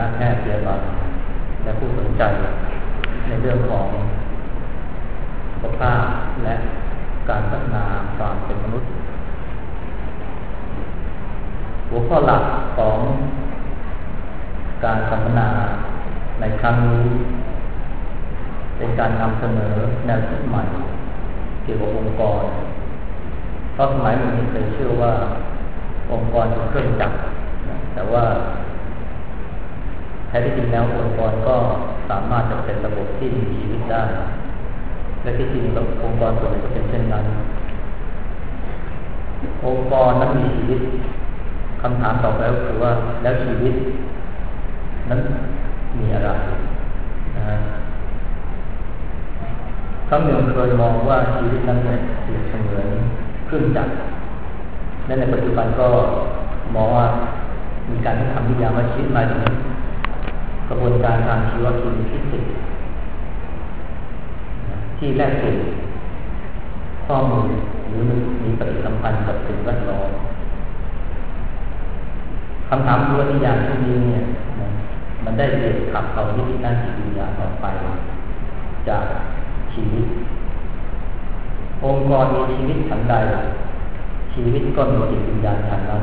ณะแพทย์พยาบาลและผู้สนใจในเรื่องของสุขภาพและการพัฒนาความเป็นมนุษย์หัวข้อหลักของการสัมมนาในครั้งนี้เป็นการนำเสนอแนวคิดใหม่เกี่ยวกับองค์กรเพราะสมัยหนึ่งเคยเชื่อว่าองค์กรเป็นเครื่องจักรแต่ว่าแท้ที่จริงแล้วองค์กรก็สามารถจะเป็นระบบที่มีชีวิตได้และที่จริงแล้วองค์กรส่วนใหญ่ก็เป็นเช่นนั้นองค์กรนั้นมีชีวิตคำถามต่อไปก็คือว่าแล้วชีวิตนั้นมีอะไรครั้งหนึ่งเคยมองว่าชีวิตนั้นเนี่ยเปรียบเสมือนเครื่องจักรและในปัจจุบันก็มองว่ามีการทำนิยามว่าชีวิตหมายถึงกระบวนการทางชีวเคมีฟิสิกส์ที่แลกเปลี่ยนข้อมูลหรือมีปฏิสัมพันธ์กับสิ่งแวดล้อมคำถามคือว่านิยามที่นี้เนี่ยมันได้เรียนขับเอาวิธีด้านจิตวิญญาณออกไปจากชีวิตองค์กรมีชีวิตฉันใดชีวิตก็มีจิตวิญญาณฉันนั้น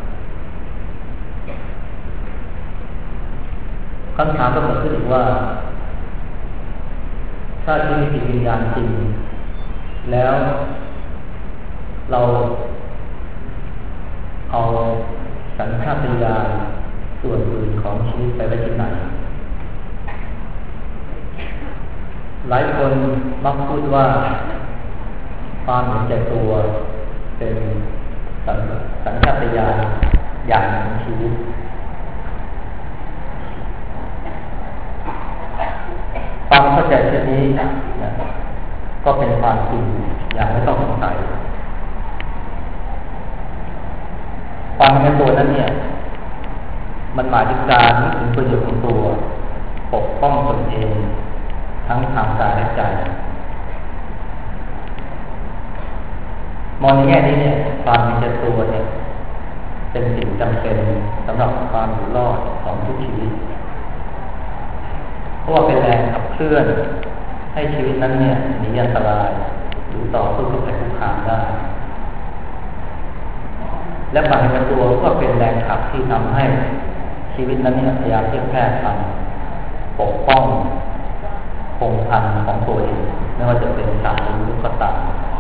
คำถามก็เกิดขึ้นอีกว่าถ้าชีวิตจิตวิญญาณจริงแล้วเราเอาสัญชาตญาณส่วนอื่นของชีวิตไปไว้ที่ไหนหลายคนมักพูดว่าความเห็นแก่ตัวเป็นสัญชาตญาณอย่างหนึ่งของชีวิตความเข้าใจเช่นนี้ก็เป็นความจริงอย่างไม่ต้องสงสัยความเห็นแก่ตัวนั้นเนี่ยมันหมายถึงการนึกถึงประโยชน์ของตัวปกป้องตนเองทั้งทางกายและใจมองในแง่นี้เนี่ยความเห็นแก่ตัวเนี่ยเป็นสิ่งจำเป็นสำหรับความอยู่รอดของทุกชีวิตเพราะว่าเป็นแรงขับเคลื่อนให้ชีวิตนั้นเนี่ยหนีอันตรายหรือต่อสู้กับภัยคุกคามได้และความเห็นแก่ตัวก็เป็นแรงขับที่ทำให้ชีวิตนั้นเนี่ยพยายามที่จะแพร่พันธุ์ปกป้องคงพันธุ์ของตัวเองไม่ว่าจะเป็นสัตว์หรือมนุษย์ก็ตาม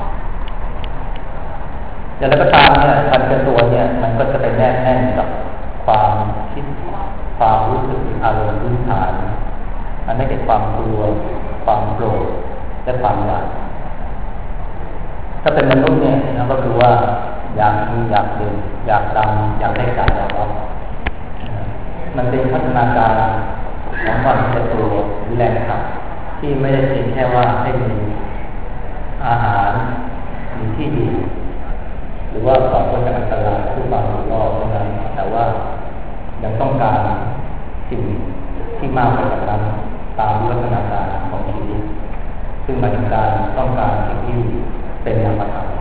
อย่างไรก็ตามเนี่ยพันธุ์แก่ตัวเนี่ยมันก็จะไปแนบแน่นกับความคิดความรู้สึกอารมณ์พื้นฐานอันนั้นเป็นความกลัวความโกรธและความอยากถ้าเป็นมนุษย์เนี่ยนะก็คือว่าอยากมีอยากเด่นอยากดังอยากได้การยอมรับมันเป็นพัฒนาการของความเป็นตัวหรือแรงขับที่ไม่ได้เพียงแค่ว่าให้มีอาหารมีที่ดีหรือว่าปลอดภัยจากอันตรายผู้บางอยู่รอดเท่านั้นแต่ว่ายังต้องการสิ่งที่มากกว่านั้นตามวิวัฒนาการของชีวิตซึ่งหมายถึงการต้องการสิ่งที่เป็นนามธรรม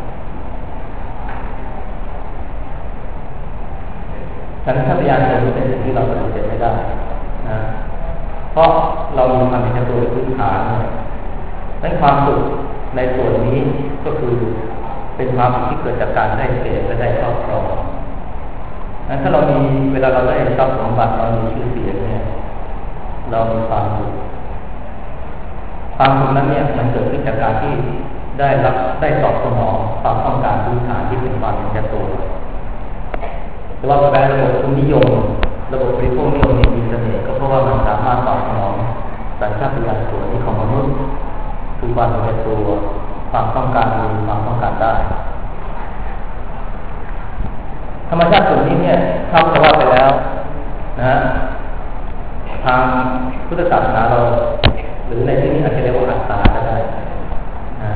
สัญชาตญาณตัวนี้เป็นสิ่งที่เราปฏิเสธไม่ได้นะเพราะเรามีความเป็นตัวพื้นฐานในความสุขในส่วนนี้ก็คือเป็นความสุขที่เกิดจากการได้เสพและได้ครอบครองนั้นถ้าเรามีเวลาเราได้ทรัพย์สมบัติเรามีชื่อเสียงเนี่ยเรามีความสุขนั้นเนี่ยมันเกิดขึ้นจากการที่ได้ตอบสนองความต้องการพื้นฐานที่เป็นความเป็นตัวแต่ว่าแปลระบบทุนนิยมระบบบริโภคนิยมมีเสน่ห์ก็เพราะว่ามันสามารถตอบสนองสัญชาตญาณส่วนนี้ของมนุษย์คือความเป็นตัวความต้องการมีความต้องการได้ธรรมชาติส่วนนี้เนี่ยถ้าเราว่าไปแล้วนะทางพุทธศาสนาเราหรือในที่นี้อาจจะเรียกว่าอัตตาก็ได้นะ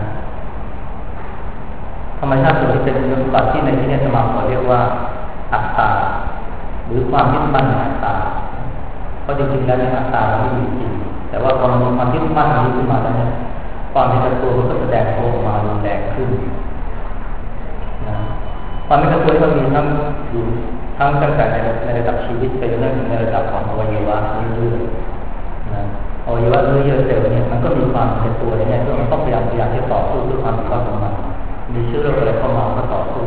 ธรรมชาติส่วนที่เป็นคุณสมบัติที่ในที่นี้สมาคมเรียกว่าอัตตาหรือความยึดมั่นในอัตตาเพราะจริงๆแล้วในอัตตามันไม่มีจริงแต่ว่าพอมีความยึดมั่นนี้ขึ้นมาแล้วเนี่ยความเป็นตัวมันก็แสดงตัวออกมารุนแรงขึ้นนะความเป็นตัวมันมีทั้งอยู่ตั้งแต่ในระดับชีวิตไปจนถึงในระดับของอวัยวะเรื่อยๆนะอวัยวะเรื่อยๆเซลล์เนี่ยมันก็มีความเป็นตัวเนี่ยที่มันต้องพยายามที่ต่อสู้ด้วยความเป็นของมันมีเชื้อโรคอะไรเข้ามาก็ต่อสู้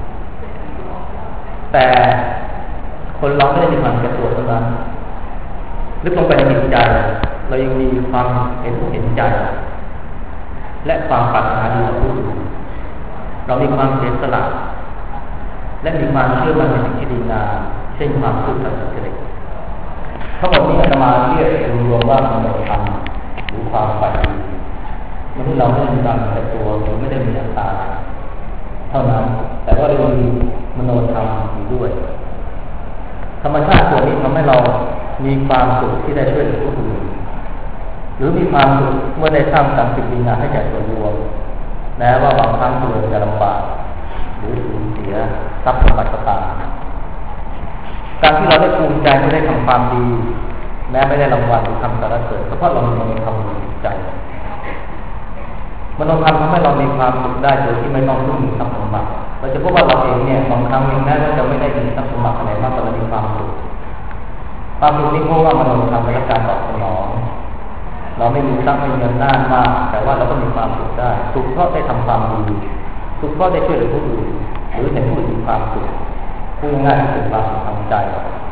แต่คนเราไม่ได้มีความเป็นตัวเท่านั้นลึกลงไปในจิตใจเรายังมีความเห็นใจและความปรารถนาดีต่อผู้อื่นเรามีความเสียสละและมีความเชื่อมั่นในสิ่งที่ดีงามเช่นความซื่อสัตย์สุจริตทั้งหมดนี้อาตมาเรียกรวมๆว่ามโนธรรมหรือความฝ่ายดีมนุษย์เราไม่ได้มีความเป็นตัวหรือไม่ได้มีอัตตาเท่านั้นแต่ว่าเรามีมโนธรรมอยู่ด้วยธรรมชาติตัวนี้ทำให้เรามีความสุขที่ได้ช่วยเหลือผู้อื่นหรือมีความสุขเมื่อได้สร้างสรรค์สิ่งดีงามให้แก่ส่วนรวมแม้ว่าบางครั้งตัวจะลำบากหรือสูญเสียทรัพย์สมบัติก็ตามการที่เราได้ภูมิใจที่ได้ทำความดีแม้ไม่ได้รางวัลหรือคำสรรเสริญเพราะเรามีมโนธรรมในจิตใจมโนธรรมทำให้เรามีความสุขได้โดยที่ไม่ต้องพึ่งทรัพย์สมบัติเราจะพบว่าเราเองเนี่ยบางครั้งแม้ว่าจะไม่ได้มีทรัพย์สมบัติอะไรมากแต่เรามีความสุขนี้เพราะว่ามโนธรรมและการตอบสนองเราไม่มีทรัพย์ไม่มีเงินหน้ามากแต่ว่าเราก็มีความสุขได้สุขเพราะได้ทำความดีสุขเพราะได้ช่วยเหลือผู้อื่นหรือเห็นผู้อื่นมีความสุขพูดง่ายๆคือความสุขทางใจ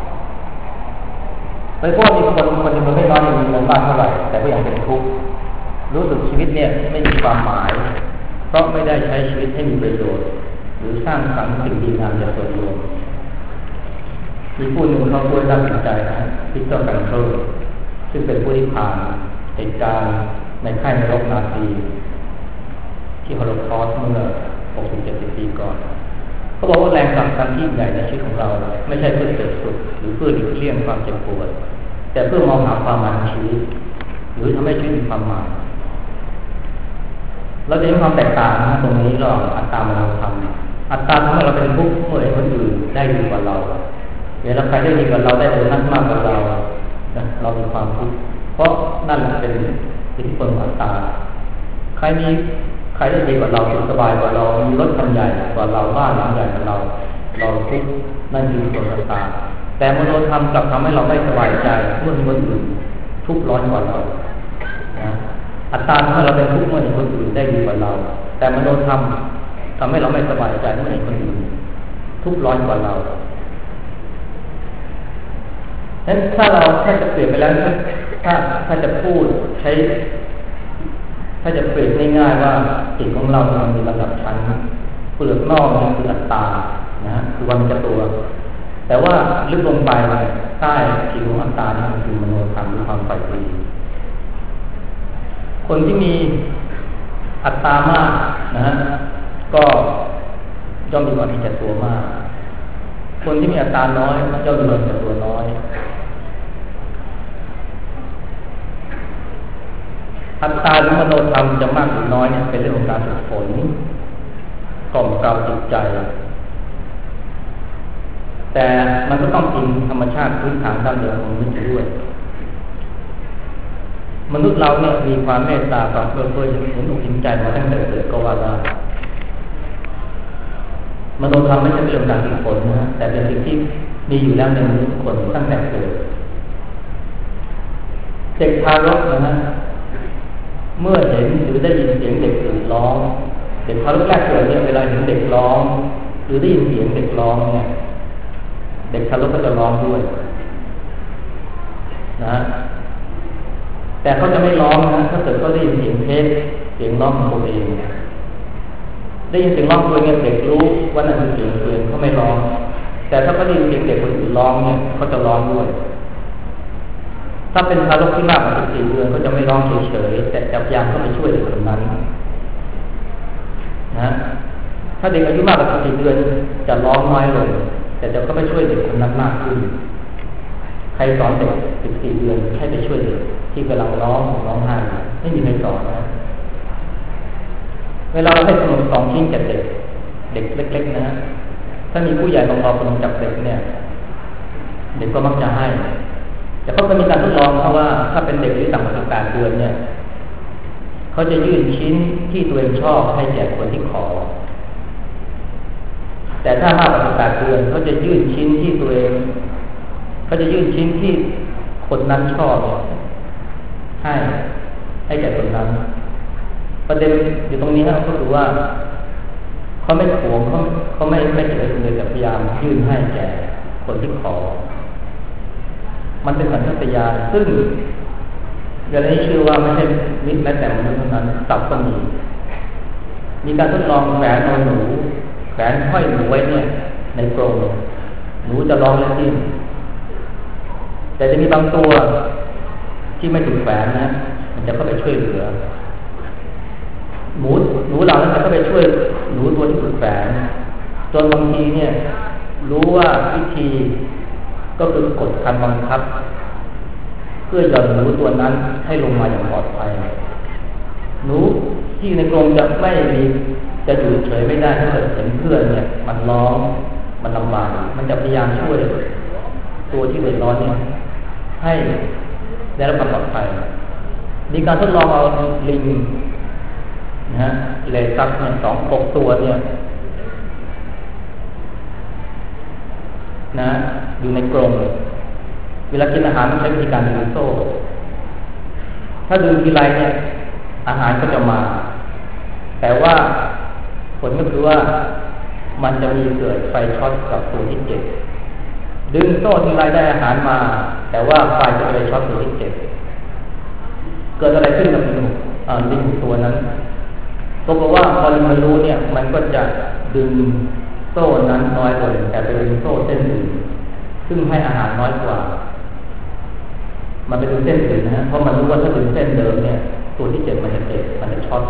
โดยเฉพาะมีคนหนึ่งมันไม่น้อยมีเงินมากเท่าไหร่แต่ก็ยังเป็นทุกข์รู้สึกชีวิตเนี่ยไม่มีความหมายเพราะไม่ได้ใช้ชีวิตให้มีประโยชน์หรือสร้างสรรค์สิ่งดีงามแก่ส่วนรวมมีผู้หนึ่งเขาพูดน่าสนใจนะพิกเตอร์แฟรงเคิลซึ่งเป็นผู้ที่ผ่านเหตุการณ์ในค่ายนรกนาซีที่โฮโลคอสต์เมื่อ 60-70 ปีก่อนเขาบอกว่าแรงผลักดันที่ใหญ่ในชีวิตของเราไม่ใช่เพื่อเสริมสุขหรือเพื่อหลีกเลี่ยงความเจ็บปวดแต่เพื่อมองหาความหมายของชีวิตหรือทำให้ชีวิตมีความหมายเราจะเห็นความแตกต่างนะตรงนี้ระหว่างอัตตามโนธรรมอัตตาทำให้เราเป็นทุกข์เมื่อเห็นคนอื่นได้ดีกว่าเราเวลาใครได้ดีกว่าเราได้โบนัสมากกว่าเรามีความทุกข์เพราะนั่นเป็นอิทธิพลของอัตตาใครได้ดีกว่าเราสุขสบายกว่าเรามีรถคันใหญ่กว่าเราบ้านหลังใหญ่กว่าเราทุกข์นั่นคือตัวอัตตาแต่มโนธรรมกลับทำให้เราไม่สบายใจเมื่อมีคนอื่นทุกข์ร้อนกว่าเรานะอัตตาทำให้เราเป็นทุกข์เมื่อเห็นคนอื่นได้ดีกว่าเราแต่มโนธรรมทำให้เราไม่สบายใจเมื่อเห็นคนอื่นทุกข์ร้อนกว่าเรานั้นถ้าจะเปลี่ยนไปแล้วถ้าจะพูดใช้ถ้าจะเปลี่ยนง่ายๆว่าจิตของเรามันมีระดับชั้นเปลือกนอกนี่คืออัตตานะคือวันจะตัวแต่ว่าลึกลงไปใต้ผิวของอัตตานี่คือมโนธรรมหรือความใฝ่ดีคนที่มีอัตตามากนะก็ย่อมมีความเห็นแก่ตัวมากคนที่มีอัตตาน้อยย่อมมีความเห็นแก่ตัวน้อยอัตตาหรือมโนธรรมจะมากหรือน้อยเนี่ยเป็นเรื่องของการฝึกฝนกล่อมเกลาจิตใจแต่มันก็ต้องอิงธรรมชาติพื้นฐานด้านเดิมของมนุษย์ด้วยมนุษย์เราเนี่ยมีความเมตตาความเพื่อเห็นอกเห็นใจมาตั้งแต่เกิดก็ว่าได้มโนธรรมไม่ใช่เรื่องการฝึกฝนนะแต่เป็นสิ่งที่มีอยู่แล้วในมนุษย์ทุกคนตั้งแต่เกิดเด็กทารกนะเมื่อเห็นหรือได้ยินเสียงเด็กอื่นร้องเด็กทารกแรกเกิดเนี่ยเวลาเห็นเด็กร้องหรือได้ยินเสียงเด็กร้องเนี่ยเด็กทารกก็จะร้องด้วยนะแต่เขาจะไม่ร้องนะถ้าเกิดเขาได้ยินเสียงเพลงเสียงร้องของตัวเองได้ยินเสียงร้องตัวเองเด็กรู้ว่านั่นคือเสียงตัวเองเขาไม่ร้องแต่ถ้าเขาได้ยินเสียงเด็กคนอื่นร้องเนี่ยเขาจะร้องด้วยถ้าเป็นทารกที่มากกว่า14 เดือนก็จะไม่ร้องเฉยๆแต่จะพยายามเข้าไปช่วยเด็กคนนั้นนะถ้าเด็กอายุมากกว่า14 เดือนจะร้องน้อยลงแต่จะเข้าไปช่วยเด็กคนนั้นมากขึ้นใครสอนเด็ก14 เดือนให้ไปช่วยเด็กที่กำลังร้องไห้ไม่มีใครสอนนะเวลาเราให้ขนม2 ชิ้นแก่เด็กเล็กๆนะถ้ามีผู้ใหญ่ลองเอาขนมจากเด็กเนี่ยเด็กก็มักจะให้แต่เขาก็มีการทดลองเพราะว่าถ้าเป็นเด็กที่ต่ำกว่า18 เดือนเนี่ยเขาจะยื่นชิ้นที่ตัวเองชอบให้แก่คนที่ขอแต่ถ้ามากกว่า18 เดือนเขาจะยื่นชิ้นที่ตัวเองเขาจะยื่นชิ้นที่คนนั้นชอบให้แก่คนนั้นประเด็นอยู่ตรงนี้ครับก็คือว่าเขาไม่หวงเขาไม่เก็บไว้คนเดียวแต่พยายามยื่นให้แก่คนที่ขอมันเป็นสัญชาตญาณซึ่งอย่างนี้ชื่อว่าไม่ใช่มิตรแม้แต่มนุษย์เท่านั้นสัตว์ก็มีการทดลองแฝงเอาหนูแฝงห้อยหนูไว้เนี่ยในกรงหนูจะร้องและดิ้นแต่จะมีบางตัวที่ไม่ถูกแฝงนะมันจะเข้าไปช่วยเหลือหนูเหล่านั้นจะเข้าไปช่วยหนูตัวที่ถูกแฝงจนบางทีเนี่ยรู้ว่าวิธีก็คือกดคันบังคับเพื่อหย่อนหนูตัวนั้นให้ลงมาอย่างปลอดภัยหนูที่ในกรงจะอยู่เฉยไม่ได้ถ้าเกิดเห็นเพื่อนเนี่ยมันร้องมันลำบากมันจะพยายามช่วยตัวที่เดือดร้อนเนี่ยให้ได้รับความปลอดภัยมีการทดลองเอาลิงนะฮะเลซัสเนี่ย6 ตัวเนี่ยนะอยู่ในกรงเวลากินอาหารมันใช้วิธีการดึงโซ่ถ้าดึงทีไรเนี่ยอาหารก็จะมาแต่ว่าผลก็คือว่ามันจะมีเกิดไฟช็อตกับตัวที่7ดึงโซ่ทีไรได้อาหารมาแต่ว่าไฟจะไปช็อตตัวที่7เกิดอะไรขึ้นกับลิงตัวนั้นปรากฏว่าพอลิงมันรู้เนี่ยมันก็จะดึงโซ่นั้นน้อยลงแต่ไปดึงโซ่เส้นอื่นซึ่งให้อาหารน้อยกว่ามันไปดึงเส้นอื่นนะฮะเพราะมันรู้ว่าถ้าดึงเส้นเดิมเนี่ยตัวที่7มันจะเจ็บมันจะช็อต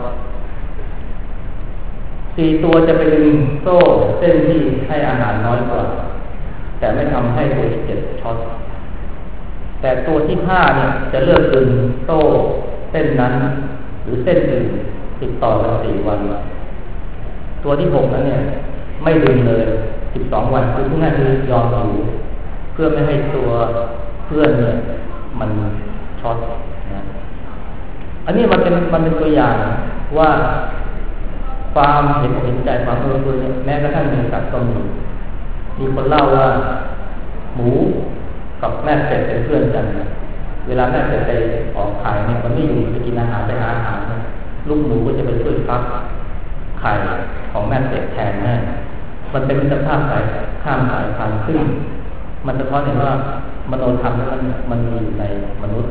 4 ตัวจะไปดึงโซ่เส้นที่ให้อาหารน้อยกว่าแต่ไม่ทำให้ตัวที่7ช็อตแต่ตัวที่5เนี่ยจะเลือกดึงโซ่เส้นนั้นหรือเส้นอื่นติดต่อกัน4 วันตัวที่6นั้นเนี่ยไม่ดึงเลย12 วันคือทุกงานคือยอมอยู่เพื่อไม่ให้ตัวเพื่อนเนี่ยมันช็อตนะอันนี้มันเป็นตัวอย่างว่าความเห็นใจความเอื้อเฟื้อเนี่ยแม้กระทั่งในสัตว์ก็มีคนเล่าว่าหมูกับแม่เป็ดเป็นเพื่อนกันเวลาแม่เป็ดไปออกไข่เนี่ยมันไม่อยู่ไปกินอาหารไปหาอาหารลูกหมูก็จะไปช่วยฟักไข่ของแม่เป็ดแทนแม่มันเป็นมิตรภาพข้ามสายพันธุ์ซึ่งมันสะท้อนเห็นว่ามโนธรรมมันมีอยู่ในมนุษย์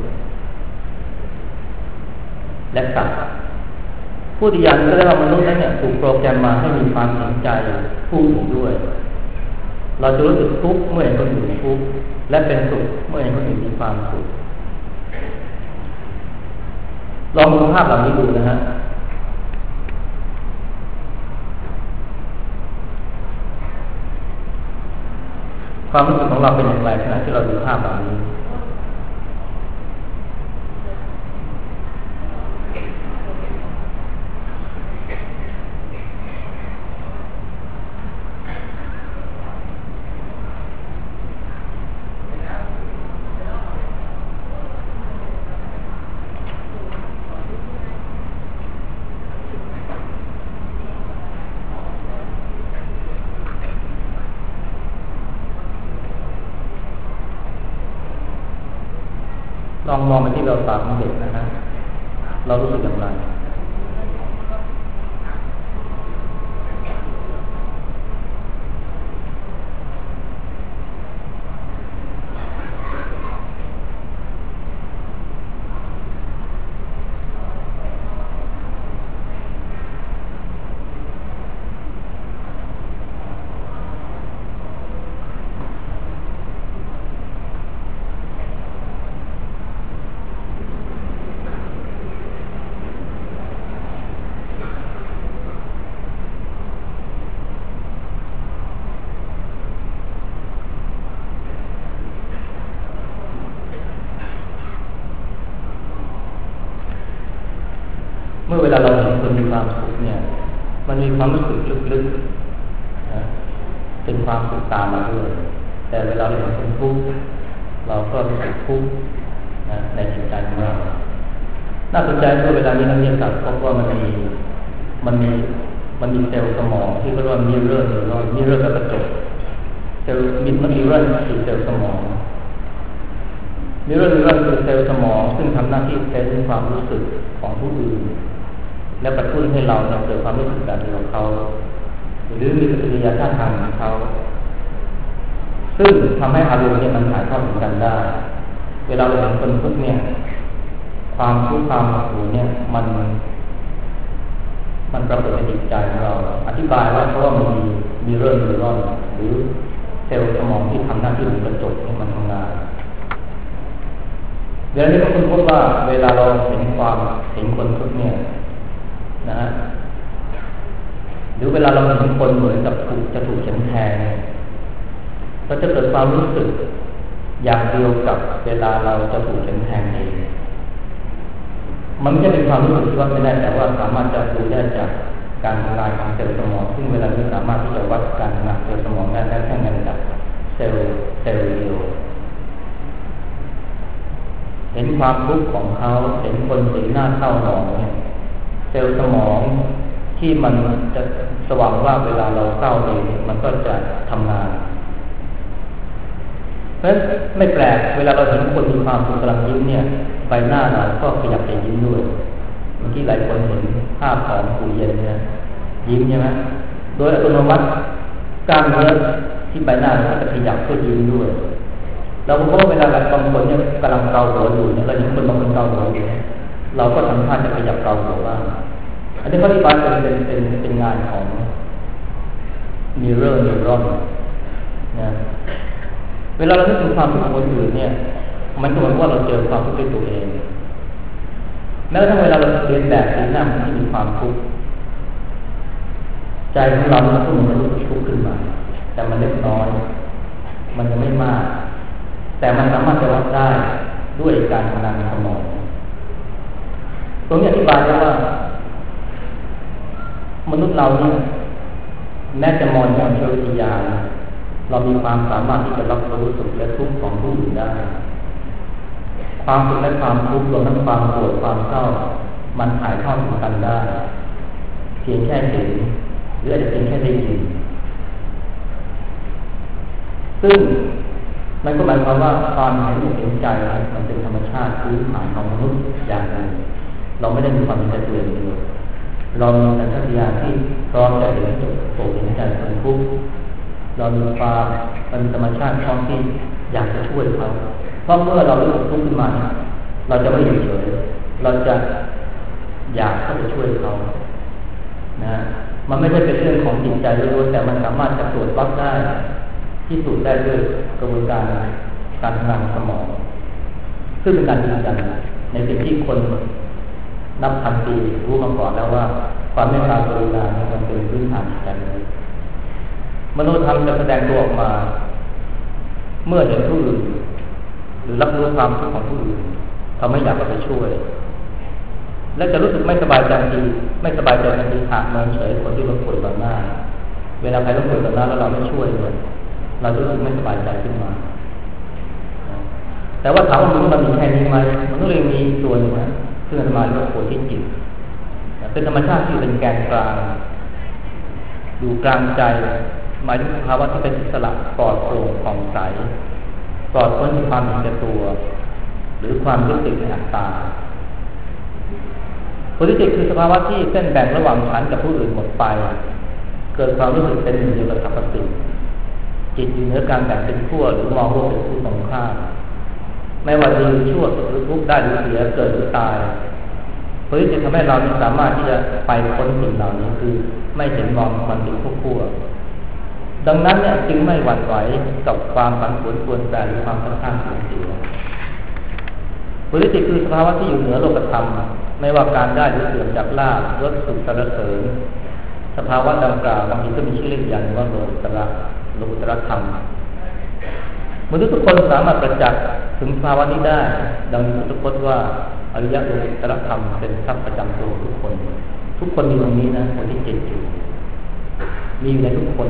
และสัตว์ผู้ที่ยันก็ได้ว่ามนุษย์นั้นเนี่ยถูกโปรแกรมมาให้มีความสนใจผู้อื่นด้วยเราจะรู้สึกทุกข์เมื่อเห็นคนอื่นทุกข์และเป็นสุขเมื่อเห็นคนอื่นมีความสุขลองดูภาพเหล่านี้ดูนะฮะความรู้สึกของเราเป็นอย่างไรขณะที่เราดูภาพแบบนี้ลองมองไปที่เราตาของเด็กนะฮะเรารู้สึกอย่างไรเมื่อเวลาเราเห็นคนมีความสุขเนี่ยมันมีความรู้สึกลึกๆนะเป็นความสุขตามมาด้วยแต่เวลาเราเห็นคนทุกข์เราก็รู้สึกทุกข์นะในจิตใจของเราน่าสนใจคือเวลานี้นักวิทยาศาสตร์พบว่ามันมีมันมีเซลล์สมองที่เรียกว่ามิเรอร์นิวรอนมิเรอร์กับกระจกเซลล์มิเรอร์คือเซลล์สมองมิเรอร์นิวรอนคือเซลล์สมองซึ่งทำหน้าที่เซนส์ความรู้สึกของผู้อื่นและกระตุ้นให้เราเกิดความรู้สึกแบบเดียวกับเขาหรือมีปฏิกิริยาท่าทางของเขาซึ่งทำให้อารมณ์เนี่ยมันถ่ายทอดถึงกันได้เวลาเราเห็นคนพวกเนี่ยความทุกข์ความหดหู่เนี่ยมันปรากฏในจิตใจของเราอธิบายว่าเพราะว่ามันมีมิเรอร์นิวรอนหรือเซลล์สมองที่ทำหน้าที่เหมือนกระจกให้มันทำงานเดี๋ยวนี้ก็คุณพบว่าเวลาเราเห็นคนพวกเนี่ยนะฮะหรือเวลาเราเห็นคนเหมือนกับจะถูกเข็มแทงเราจะเกิดความรู้สึกอย่างเดียวกับเวลาเราจะถูกเข็มแทงเองมันไม่ใช่เป็นความรู้สึกที่วัดไม่ได้แต่ว่าสามารถจะดูได้จากการทำงานของเซลล์สมองซึ่งเวลานี้สามารถที่จะวัดการทำงานเซลล์สมองได้แค่ในระดับเซลล์เดียวเห็นความทุกข์ของเขาเห็นคนสีหน้าเศร้าหมองเนี่ยเซลล์สมองที่มันจะสว่างว่าเวลาเราเศร้าเองมันก็จะทำงานเพราะฉะนั้นไม่แปลกเวลาเราเห็นคนมีความสุขกำลังยิ้มเนี่ยใบหน้าเราก็ขยับไปยิ้มด้วยเมื่อกี้หลายคนเห็นภาพของปู่เย็นเนี่ยยิ้มใช่ไหมโดยอัตโนมัติกล้ามเนื้อที่ใบหน้าเราจะขยับเพื่อยิ้มด้วยเราพบว่าเวลาบางคนเนี่ยกำลังเกาหัวอยู่เนี่ยเราเห็นคนบางคนเกาหัวอยู่เราก็ทำท่าจะขยับเกาหัวบ้างอันนี้เขาอธิบายเป็นงานของมิเรอร์นิวรอนนะเวลาเราคิดถึงความทุกข์ของคนอื่นเนี่ยมันก็เหมือนว่าเราเจอความทุกข์ด้วยตัวเองแม้กระทั่งเวลาเราเรียนแบบสีหน้าที่มีความทุกข์ใจของเรามันก็เหมือนมันรู้สึกทุกข์ขึ้นมาแต่มันเล็กน้อยมันยังไม่มากแต่มันสามารถจะวัดได้ด้วยการทำงานในสมองตรงนี้อธิบายได้ว่ามนุษย์เราเนี่ยแม้จะมองอย่างเชิงวิทยาเรามีความสามารถที่จะรับรู้สุขและทุกข์ของผู้อื่นได้ความสุขและความทุกข์รวมทั้งความโกรธความเศร้ามันถ่ายทอดถึงกันได้เพียงแค่เห็นหรืออาจจะเพียงแค่ได้ยินซึ่งมันก็หมายความว่าความเห็นอกเห็นใจมันเป็นธรรมชาติพื้นฐานของมนุษย์อย่างหนึ่งเราไม่ได้มีความเป็นตัวเองเลยเรามีสัญชาตญาณที่พร้อมจะเห็นอกเห็นใจคนทุกข์เรามีความเป็นธรรมชาติพร้อมที่อยากจะช่วยเขาเพราะเมื่อเรารู้สึกทุกข์ขึ้นมาเราจะไม่อยู่เฉยเราจะอยากเข้าไปช่วยเขานะมันไม่ใช่เป็นเรื่องของจิตใจล้วนแต่มันสามารถจะตรวจวัดได้ที่สุดได้ด้วยกระบวนการทำงานสมองซึ่งเป็นการยืนยันในสิ่งที่คนนับพันปีรู้มาก่อนแล้วว่าความเมตตากรุณามันเป็นพื้นฐานจิตใจเลยมโนธรรมจะแสดงตัวออกมาเมื่อเห็นผู้อื่นหรือรับรู้ความทุกข์ของผู้อื่นทำให้อยากไปช่วยและจะรู้สึกไม่สบายใจทีไม่สบายใจทันทีหากมองเฉยคนที่ล้มป่วยต่อหน้าเวลาใครล้มป่วยต่อหน้าแล้วเราไม่ช่วยเลยเราจะรู้สึกไม่สบายใจขึ้นมาแต่ว่าถามว่ามันมีแค่นี้ไหมมันก็เลยมีส่วนหนึ่งนะซึ่งอาตมาเรียกว่าโพธิจิตเป็นธรรมชาติที่เป็นแกนกลางอยู่กลางใจหมายถึงภาวะที่เป็นอิสระปลอดโปร่งผ่องใสปลอดพ้นจากความเห็นแก่ตัวหรือความยึดติดในอัตตาโพธิจิตคือสภาวะที่เส้นแบ่งระหว่างฉันกับผู้อื่นหมดไปเกิดความรู้สึกเป็นหนึ่งเดียวกับสรรพสิ่งจิตอยู่เหนือการแบ่งเป็นขั้วหรือมองโลกเป็นคู่ตรงข้ามไม่ว่าดีหรือชั่วหรือทุกข์ได้หรือเสียเกิดหรือตายโพธิจิตทำให้เราสามารถที่จะไปพ้นสิ่งเหล่านี้คือไม่เห็นมองมันเป็นขั้วดังนั้นเนี่ยจึงไม่หวั่นไหวกับความผันผวนปรวนแปรหรือความทั้งข้างสูญเสียโพธิจิตคือสภาวะที่อยู่เหนือโลกธรรมไม่ว่าการได้หรือเสื่อมจากลาภยศสุขสรรเสริญสภาวะดังกล่าวบางทีก็มีชื่อเรียกอย่างว่าโลกุตระธรรมมนุษย์ทุกคนสามารถประจักษ์ถึงภาวะนี้ได้ดังที่พุทธพจน์ว่าอริยโลกุตระธรรมเป็นทรัพย์ประจำตัวทุกคนมีตรงนี้นะคนที่จิตอยู่มีอยู่ในทุกคน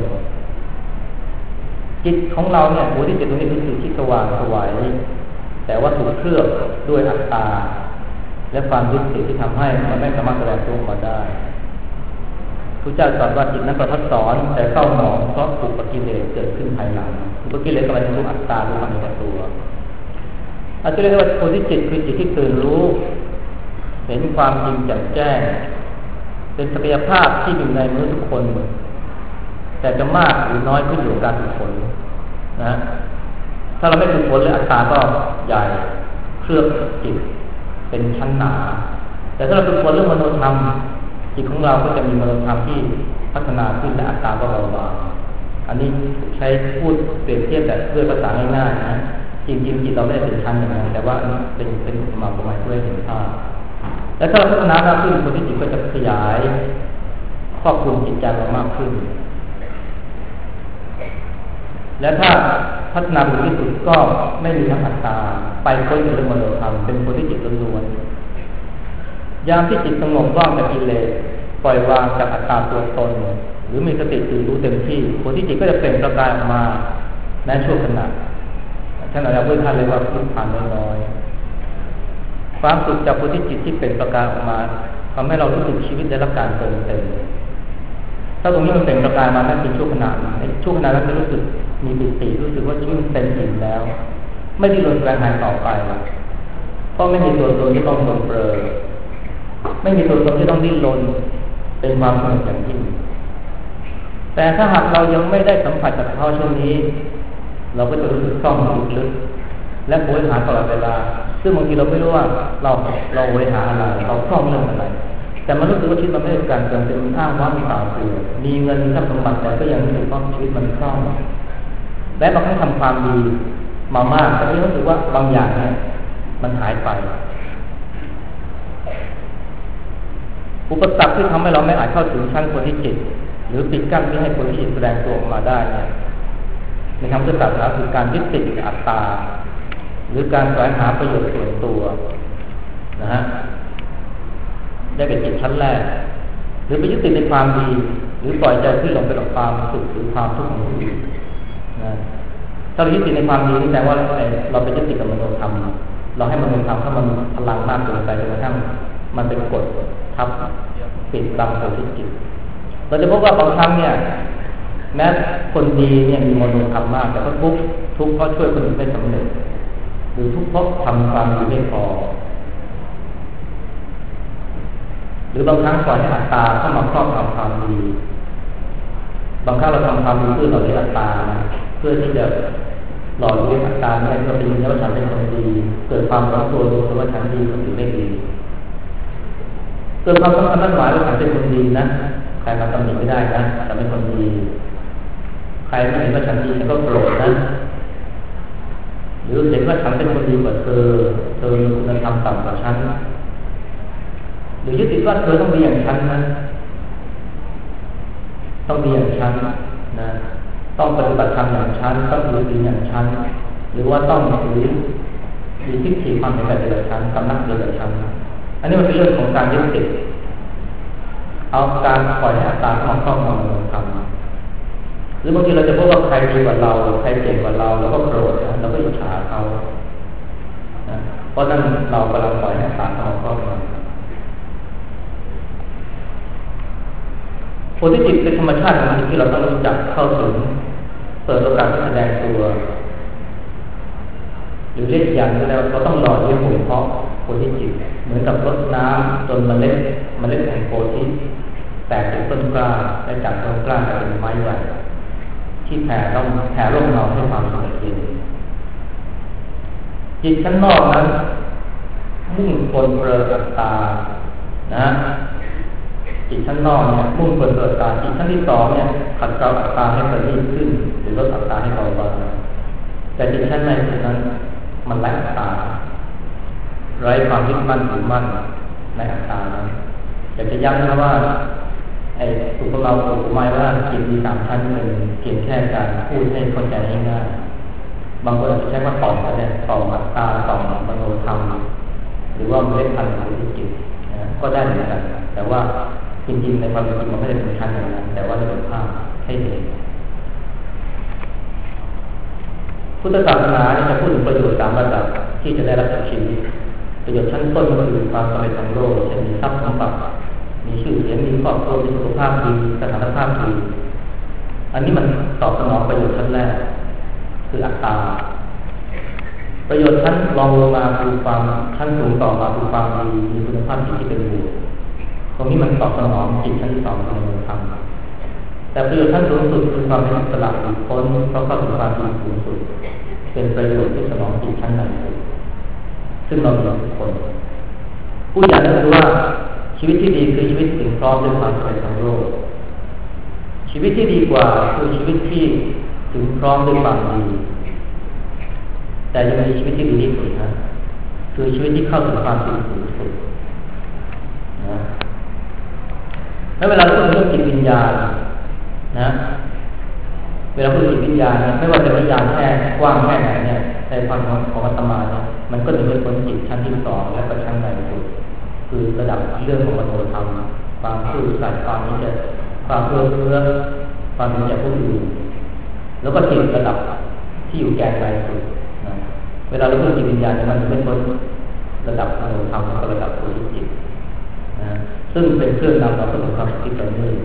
จิตของเราเนี่ยโพธิจิตตรงนี้คือจุดที่สว่างสวยแต่ว่าถูกเคลือบด้วยอัตตาและความยึดติดที่ทำให้มันไม่สามารถแสดงตัวออกมาได้พระเจ้าตรัสว่าจิตนั้นประทับสอนแต่เศร้าหมองเพราะอุปกิเลสเกิดขึ้นภายหลังอุปกิเลสก็หมายถึงอัตตารู้ความเป็นตัวอาจจะเรียกว่าโพธิจิตคือจิตที่ตื่นรู้เห็นความจริงแจ่มแจ้งเป็นศักยภาพที่อยู่ในมนุษย์ทุกคนแต่จะมากหรือน้อยขึ้นอยู่กับการฝึกฝนนะถ้าเราไม่ฝึกฝนเลยอัตตาก็ใหญ่เคลือบจิตเป็นชั้นหนาแต่ถ้าเราฝึกฝนเรื่องมโนธรรมจิตของเราก็จะมีมโนธรรมที่พัฒนาขึ้นและอัตตาก็เบาบางอันนี้ใช้พูดเปรียบเทียบแต่ด้วยภาษาง่ายๆนะจริงๆจิตเราไม่ได้เป็นชั้นอย่างนั้นแต่ว่าอันนี้เป็นอุปมาอุปไมยเพื่อให้เห็นภาพและถ้าเราพัฒนาได้ขึ้นคนที่จิตก็จะขยายครอบคลุมจิตใจเรามากขึ้นและถ้าพัฒนาถึงที่สุดก็ไม่มีทั้งอัตตาไปพ้นจากเรื่องมโนธรรมเป็นคนที่จิตล้วนๆยามที่จิตสงบว่างจากกิเลสปล่อยวางจากอัตตาตัวตนหรือมีสติตื่นรู้เต็มที่คนที่จิตก็จะเปล่งประกายออกมาแม้ชั่วขณะท่านอาจารย์พุทธาเลยว่าพุทธานน้อยๆความสุขจากคนที่จิตที่เปล่งประกายออกมาทำให้เรารู้สึกชีวิตได้รับการเติมเต็มถ้าตรงนี้มันเปล่งประกายมาแม้เป็นชั่วขณะในช่วงขณะนั้นจะรู้สึกมีปิติรู้สึกว่าชีวิตเต็มอิ่มแล้วไม่ได้ลดแรงหายต่อไปเพราะไม่มีตัวตนที่ต้องหลงเบลอไม่มีตัวตนที่ต้องดิ้นรนเป็นความสงบอย่างยิ่งแต่ถ้าหากเรายังไม่ได้สัมผัสกับเขาช่วงนี้เราก็จะรู้สึกคล่องลึกๆและโหยหาตลอดเวลาซึ่งบางทีเราไม่รู้ว่าเราโหยหาอะไรเราคล่องเรื่องอะไรแต่มันรู้สึกว่าชีวิตมันไม่ได้การเติมเต็มมันอ้างว้างมีเปล่าเปลี่ยวมีเงินมีทรัพย์สมบัติแต่ก็ยังรู้สึกว่าชีวิตมันคล่องและบางครั้งทำความดีมามากแต่ก็รู้สึกว่าบางอย่างเนี่ยมันหายไปอุปสรรคที่ทำให้เราไม่อาจเข้าถึงชั้นคนที่จิตหรือปิดกั้นไม่ให้คนที่จิตแสดงตัวออกมาได้เนี่ยในทางพุทธศาสนาคือการยึดติดกับอัตตาหรือการแสวงหาประโยชน์ส่วนตัวนะฮะได้เป็นจิตชั้นแรกหรือไปยึดติดในความดีหรือปล่อยใจขึ้นลงไปกับความสุขหรือความทุกข์ของผู้อื่นนะถ้าเรายึดติดในความดีนี่แปลว่าเราไปยึดติดกับมโนธรรมเราให้มโนธรรมถ้ามันพลังมากเกินไปจนกระทั่งมันเป็นกฎทับปิดบังโพธิจิตเราจะพบว่าบางครั้งเนี่ยแม้คนดีเนี่ยมีมโนธรรมมากแต่ก็ทุกข์เพราะช่วยคนอื่นไม่สำเร็จหรือทุกข์เพราะทำความดีไม่พอหรือบางครั้งปล่อยให้อัตตาเข้ามาครอบงำความดีบางครั้งเราทำความดีเพื่อหล่อเลี้ยงอัตตาเพื่อที่จะหล่อเลี้ยงอัตตาเนี่ยเพื่อเป็นยืนยันว่าฉันเป็นคนดีเกิดความรู้ตัวรู้ว่าฉันดีคนอื่นไม่ดีเกิดความสำคัญมั่นหมายว่าฉันเป็นคนดีนะใครมาตำหนิไม่ได้นะฉันเป็นคนดีใครไม่เห็นว่าฉันดีฉันก็โกรธนะหรือเห็นว่าฉันเป็นคนดีกว่าเธอมีคุณธรรมต่ำกว่าฉันหรือยึดติดว่าเธอต้องดีอย่างฉันนะต้องดีอย่างฉันนะต้องปฏิบัติธรรมอย่างฉันต้องถือศีลอย่างฉันหรือว่าต้องถือมีทิฏฐิความเห็นแบบเดียวกับฉันสำนักเดียวกับฉันอันนี้มันเป็นเรื่องของการยึดติดเอาการปล่อยให้อัตตาของครอบงำเราทำหรือบางทีเราจะพบว่าใครดีกว่าเราใครเก่งกว่าเราแล้วก็โกรธเราก็อิจฉาเขาเพราะนั้นเรากำลังปล่อยให้อัตตาของครอบงำโพธิจิตเป็นธรรมชาติของจิตที่เราต้องรู้จักเข้าถึงเปิดโอกาสให้แสดงตัวหรือเรียกอย่างนี้แล้วเราต้องหล่อเลี้ยงบ่มเพาะโพธิจิตเหมือนกับรดน้ำจนเมล็ดแห่งโพธิแตกเป็นต้นกล้าและจากต้นกล้ากลายเป็นไม้ใหญ่ที่แผ่ร่มเงาให้ความสงบเย็นจิตชั้นนอกนั้นมุ่งปนเปื้อนอัตตานะจิตชั้นนอกเนี่ยมุ่งปนเปื้อนอัตตาจิตชั้นที่สองเนี่ยขัดเกลาอัตตาให้ประณีตขึ้นหรือลดอัตตาให้เบาบางแต่จิตชั้นในสุดนั้นมันไร้อัตตาไร้ความยึดมั่นถือมั่นในอัตตานั้นอยากจะย้ำนะว่าไอ้สุภาพอุปมาว่าจิตมีสามชั้นหนึ่งเพียงแค่การพูดให้เข้าใจง่ายๆบางคนอาจจะใช้ว่าต่อมก็ได้ต่อมอัตตาต่อมมโนธรรมหรือว่าเมล็ดพันธุ์ของจิตก็ได้เหมือนกันแต่ว่าจริงๆในความเป็นจริงมันไม่ได้เป็นชั้นอย่างนั้นแต่ว่าเป็นภาพให้เห็นพุทธศาสนาจะพูดถึงประโยชน์3ระดับที่จะได้รับจากชีวิตประโยชน์ชั้นต้นก็คือความสำเร็จทางโลกเช่นมีทรัพย์สมบัติมีชื่อเสียงมีครอบครัวมีสุขภาพดีสถานภาพดีอันนี้มันตอบสนองประโยชน์ชั้นแรกคืออัตตาประโยชน์ชั้นรองลงมาคือความชั้นสูงต่อมาคือความดีมีคุณภาพจิตที่เป็นบวกตรงนี้มันตอบสนองจิตชั้นที่สองของมนุษย์ธรรมแต่ประโยชน์ชั้นสูงสุดคือความเป็นอิสระหลุดพ้นเพราะเข้าถึงความดีสูงสุดเป็นประโยชน์ที่สนองจิตชั้นในสุดซึ่งเรามีทุกคนผู้ใหญ่ก็คือว่าชีวิตที่ดีคือชีวิตถึงพร้อมด้วยความสำเร็จทางโลกชีวิตที่ดีกว่าคือชีวิตที่ถึงพร้อมด้วยความดีแต่ยังมีชีวิตที่ดีที่สุดนะคือชีวิตที่เข้าถึงความดีสูงสุดนะแล้วเวลาเราพูดเรื่องจิตวิญญาณนะเวลาพูดจิตวิญญาณเนี่ยไม่ว่าจะวิญญาณแค่กว้างแค่ไหนเนี่ยในความของอาตมาเนี่ยมันก็จะเป็นผลจิตชั้นที่สองและก็ชั้นในสุดคือระดับเรื่องของมโนธรรมความซื่อสัตย์ความที่จะความเอื้อเฟื้อความเป็นใจผู้อื่นแล้วก็จิตระดับที่อยู่แกนในสุดนะเวลาเราพูดจิตวิญญาณมันเป็นผลระดับมโนธรรมและก็ระดับโพธิจิตนะซึ่งเป็นเครื่องนำเราเข้าถึงความคิดต่อเนื่อง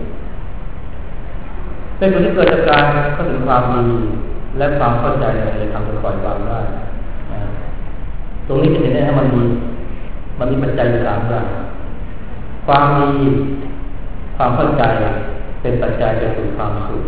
เป็นผลที่เกิดจากการเข้าถึงความดีและความเข้าใจในธรรมที่ปล่อยวางได้นะตรงนี้จะเห็นได้ว่ามันมีปัจจัยอยู่สามอย่างความดีความเข้าใจเป็นปัจจัยไปสู่ความสุข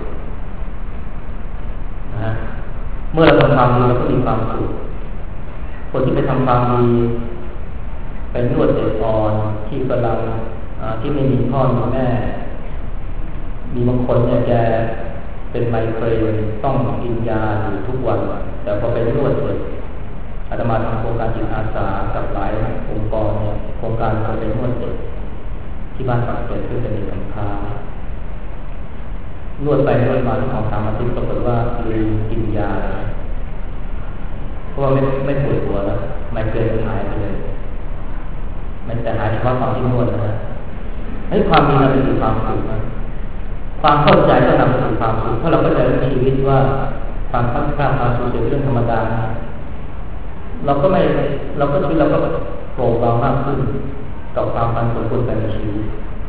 นะเมื่อเราทำความดีเราก็มีความสุขคนที่ไปทำความดีไปนวดเด็กอ่อนที่กำลังที่ไม่มีพ่อมีแม่มีบางคนเนี่ยแกเป็นไมเกรนต้องกินยาอยู่ทุกวันแต่พอไปนวดเสร็จอาตมาทำโครงการจิตอาสากับหลายองค์กรเนี่ยโครงการไปนวดเด็กที่บ้านปากเกร็ดเพื่อเป็นเด็กกำพร้านวดไปนวดมาที่ของ3 อาทิตย์ปรากฏว่าลืมกินยาเพราะว่าไม่ปวดหัวแล้วไมเกรนหายไปเลยมันแต่หายเฉพาะตอนที่นวดนะให้ความดีนั้นเป็นความสุขนะความเข้าใจก็นำไปสู่ความสุขถ้าเราเข้าใจเรื่องชีวิตว่าความตั้งใจความสุขเป็นเรื่องธรรมดาเราก็ชีวิตเราก็โปร่งเบามากขึ้นกับความผันผวนในชีวิต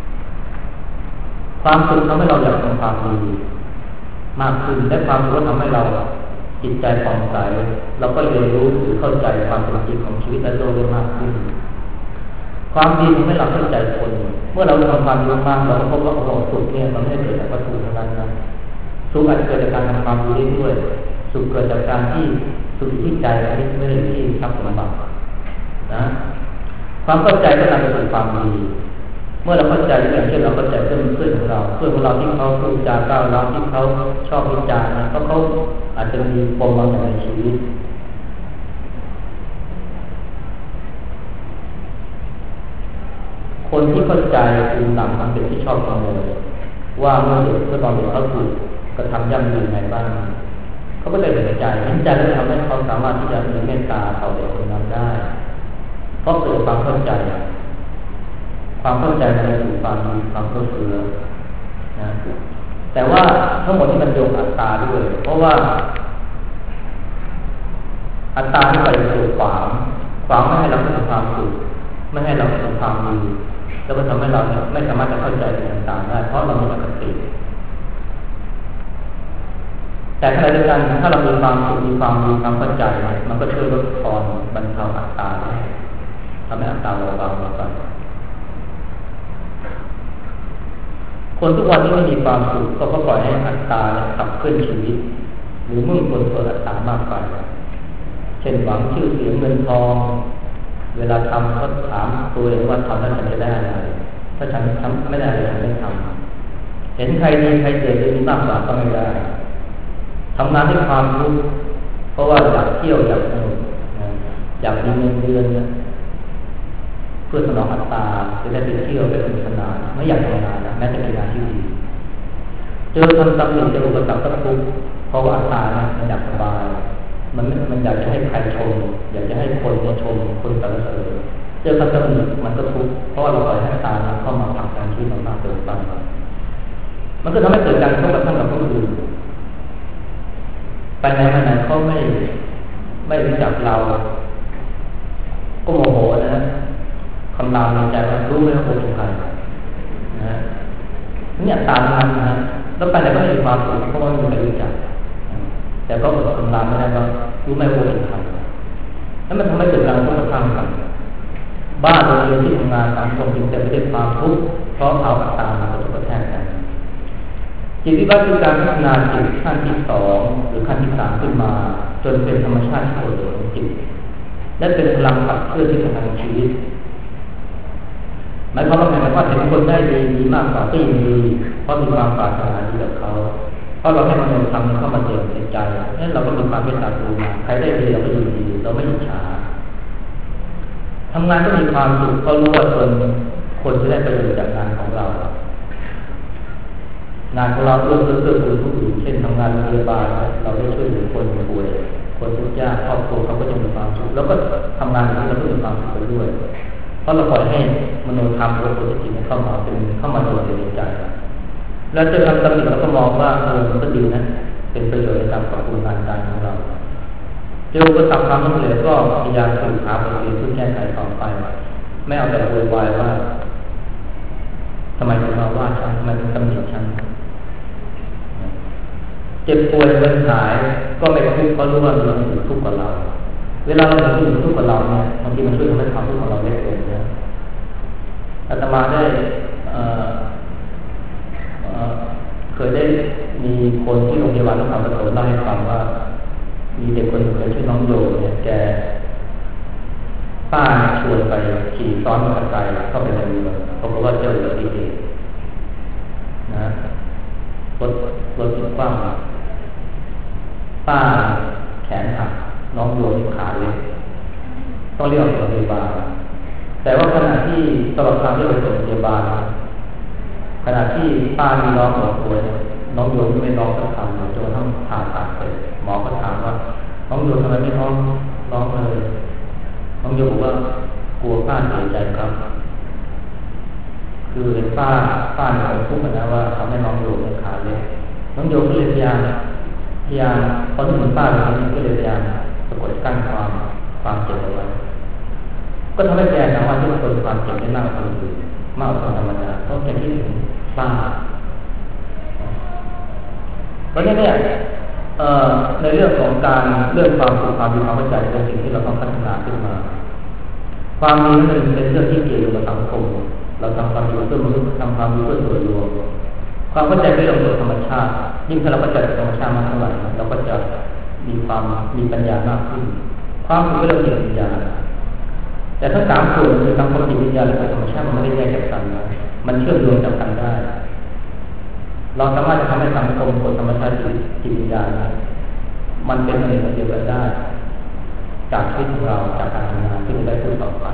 ความสุขทำให้เราอยากทำความดีมากขึ้นและความสุขทำให้เราจิตใจผ่องใสเราก็เรียนรู้หรือเข้าใจความเป็นจริงของชีวิตและโลกได้มากขึ้นความดีทำให้เราเข้าใจคนเมื่อเราทำความดีมากเราก็พบว่าโอ้สุขเนี่ยมันไม่ได้เกิดจากวัตถุเท่านั้นนะสุขอาจจะเกิดจากการทำความดีด้วยสุขเกิดจากการที่สุขที่ใจไม่ได้ที่ทรัพย์สมบัตินะความเข้าใจก็นำไปสู่ความดีเมื่อเราเข้าใจอย่างเช่นเราเข้าใจเพื่อนของเราที่เขาพูดจาก้าวร้าวที่เขาชอบวิจารณ์นะเขาอาจจะมีปมบางอย่างในชีวิตคนที่เข้าใจคือหลังของเด็กที่ชอบขโมยว่าเมื่อตอนเด็กเขาถูกกระทำย่ำยีในบ้านเขาก็เลยเห็นใจแล้วทำให้เขาสามารถที่จะมีเมตตาต่อเด็กคนนั้นได้เพราะเกิดความเข้าใจในสู่ความดีความเอื้อเฟื้อนะแต่ว่าทั้งหมดที่มันโยงอัตตาด้วยเพราะว่าอัตตาที่ไปสู่ขวางไม่ให้เราทำความสุขไม่ให้เราทำความดีแล้วก็ทำให้เราไม่สามารถจะเข้าใจสิ่งต่างๆได้เพราะเรามีอคติแต่ขณะเดียวกันถ้าเรามีความสุขมีความดีความเข้าใจมันก็ช่วยลดทอนบรรเทาอัตตาได้ทำให้อัตตาเราเบาลงไปคนทุกวันที่ไม่มีความสุขก็ปล่อยให้อัตตาขับเคลื่อนชีวิตหรือมุ่งตัวอัตตามากไปเช่นหวังชื่อเสียงเงินทองเวลาทำก็ถามตัวเองว่าทำแล้วฉันจะได้อะไรถ้าฉันทำไม่ได้อะไรฉันไม่ทำเห็นใครดีใครเจ๋งดีมากกว่าก็ไม่ได้ทำงานด้วยความทุกข์เพราะว่าอยากเที่ยวอยากสนุกอยากมีเงินเดือนเพื่อสนองอัตตาจะได้ไปเที่ยวไปสนุกสนานไม่อยากทำงานนะแม้จะเป็นงานที่ดีเจอทำตำหนิเจออุปสรรคก็ทุกข์เพราะว่าอัตตาเนี่ยมันอยากสบายมันอยากจะให้ใครชมอยากจะให้คนมาชมคนสรรเสริญเจอคำตำหนิมันก็ทุกข์เพราะเราปล่อยให้อัตตาเข้ามาผลักดันชีวิตเรามากเกินไปมันก็ทำให้เกิดการกระทบกระทั่งกับผู้อื่นไปไหนมาไหนเขาไม่รู้จักเราก็โมโหนะคำรามในใจว่ารู้ไหมว่าเป็นใครเนี่ยตามนั้นนะแล้วไปไหนก็มีความสุขเพราะว่ามีใครรู้จักแต่ก็อดทนรามไม่ได้ก็รู้ไหมว่าเป็นใครแล้วมันทำให้เกิดการทุกข์ข้างกันบ้านโรงเรียนที่ทำงานสังคมจึงจะไม่ได้ความทุกข์เพราะเอาตามมากระทบกระแทกกันจิตวิวัฒน์คือการพัฒนาจิตขั้นที่สองหรือขั้นที่สามขึ้นมาจนเป็นธรรมชาติที่โดดเด่นของจิตและเป็นพลังขับเคลื่อนที่ทำงานในชีวิตหมายความว่าไงหมายความว่าเห็นคนได้ดีมากกว่าก็ยังดีเพราะมีความปรารถนาดีกับเขาเพราะเราให้มโนธรรมเข้ามาเติมในใจนั้นเราก็มีความเมตตากรุณาใครได้ดีเราก็ยินดีเราไม่อิจฉาทำงานก็มีความสุขเพราะรู้ว่าคนจะได้ประโยชน์จากงานของเรางานของเราเอื้อกูลผู้อื่นเช่นทำงานโรงพยาบาลเราได้ช่วยเหลือคนป่วยคนทุกข์ยากครอบครัวเขาก็จะมีความสุขแล้วก็ทำงานนี้เราก็มีความสุขไปด้วยเพราะเราปล่อยให้มโนธรรมหรือโพธิจิตเข้ามาโดนในใจแล้วเจอคำตำหนิเราก็มองว่ามันก็ดีนะเป็นประโยชน์ในการปรับปรุงงานการของเราเจออุปสรรคความล้มเหลวก็พยายามสืบหาบทเรียนเพื่อแก้ไขต่อไปไม่เอาแต่โวยวายว่าทำไมถึงมาว่าฉันทำไมถึงตำหนิฉันเจ็บป่วยเป็นหายก็ไม่ทุกข์เพราะรู้ว่ามีคนอื่นทุกข์กว่าเราเวลาเราเห็นคนอื่นทุกข์กว่าเราเนี่ยบางทีมันช่วยทำให้ความทุกข์ของเราเล็กลงนะอาตมาได้เคยได้มีคนที่โรงพยาบาลนครปฐมเล่าให้ฟังว่ามีเด็กคนหนึ่งเคยชื่อน้องโยเนี่ยแกป้าชวนไปขี่ซ้อนมอเตอร์ไซค์เข้าไปในเมืองปรากฏว่าเจออุบัติเหตุนะรถติดกว้างป้าแขนหักน้องโยที่ขาเลยต้องเรียกโรงพยาบาลแต่ว่าขณะที่ตลอดทางที่ไปโรงพยาบาลขณะที่ป้ามีร้องหัวตัวน้องโยไม่ร้องสักคำจนกระทั่งผ่าตัดเสร็จหมอก็ถามว่าน้องโยทำไมไม่ร้องเลยน้องโยบอกว่ากลัวป้าเสียใจครับคือป้าเนี่ยคงพูดกันนะว่าทำให้น้องโยเป็นขาเลยน้องโยก็เลยพยายามพอที่เหมือนป้าเลยก็เลยพยายามสะกดกั้นความเจ็บเอาไว้ก็ทำให้แกสามารถที่จะทนความเจ็บได้มากกว่าคนอื่นมากกว่าคนธรรมดาเพราะแกคิดถึงป้าเพราะฉะนั้นเนี่ยในเรื่องของการเรื่องความสุขความดีความเข้าใจเป็นสิ่งที่เราต้องพัฒนาขึ้นมาความดีนั้นเป็นเรื่องที่เกี่ยวกับสังคมเราทำความดีเพื่อมนุษย์ทำความดีเพื่อส่วนรวมความเข้าใจเป็นเรื่องของธรรมชาติยิ่งถ้าเราเข้าใจธรรมชาติมากเท่าไหร่เราก็จะมีปัญญามากขึ้นความสุขเป็นเรื่องจิตวิญญาณแต่ทั้งสามส่วนคือสังคมจิตวิญญาณและธรรมชาติมันไม่ได้แยกจากกันนะมันเชื่อมโยงจากกันได้เราสามารถจะทำให้สังคมกับธรรมชาติจิตวิญญาณมันเป็นอันหนึ่งอันเดียวกันได้จากชีวิตของเราจากการทำงานที่เราได้พูดต่อไป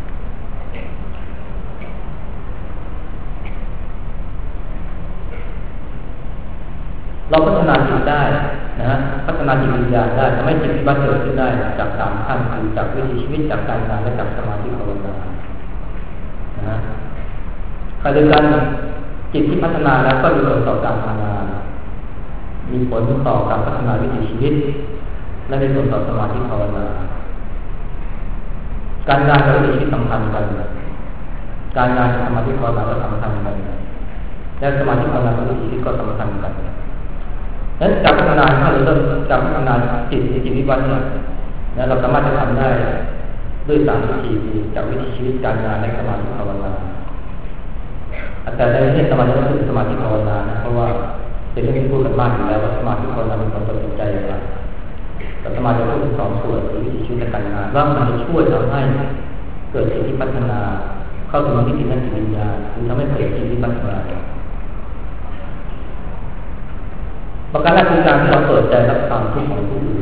เราพัฒนาจิตได้นะพัฒนาจิตวิญญาณได้ทำให้จิตวิบัติเกิดขึ้นได้จากสามขั้นคือจากวิถีชีวิตจากการงานและจากสมาธิภาวนานะขณะเดียวกันจิตที่พัฒนาแล้วก็มีผลต่อการทำงานมีผลต่อการพัฒนาวิถีชีวิตและมีผลต่อสมาธิภาวนาการงานกับวิถีชีวิตสัมพันธ์กันการงานกับสมาธิภาวนาก็สัมพันธ์กันและสมาธิภาวนากับวิถีชีวิตก็สัมพันธ์กันนั้นการพัฒนาถ้าเราเริ่มการพัฒนาจิตวิวัฒน์เนี่ยเราสามารถจะทำได้ด้วย3วิธีจากวิถีชีวิตการงานและสมาธิภาวนาแต่ในประเทศสมาธิก็คือสมาธิภาวนานะเพราะว่าเป็นเรื่องที่พูดกันมากอยู่แล้วว่าสมาธิภาวนาเป็นความสนใจอย่างไรแต่สมาธิก็เป็น2ส่วนคือวิถีชีวิตและการงานว่ามันจะช่วยทำให้เกิดจิตที่พัฒนาเข้าถึงวิถีจิตวิญญาณหรือทำให้เกิดจิตที่พัฒนาประการแรกคือการที่เราเปิดใจรับความทุกข์ของผู้อื่น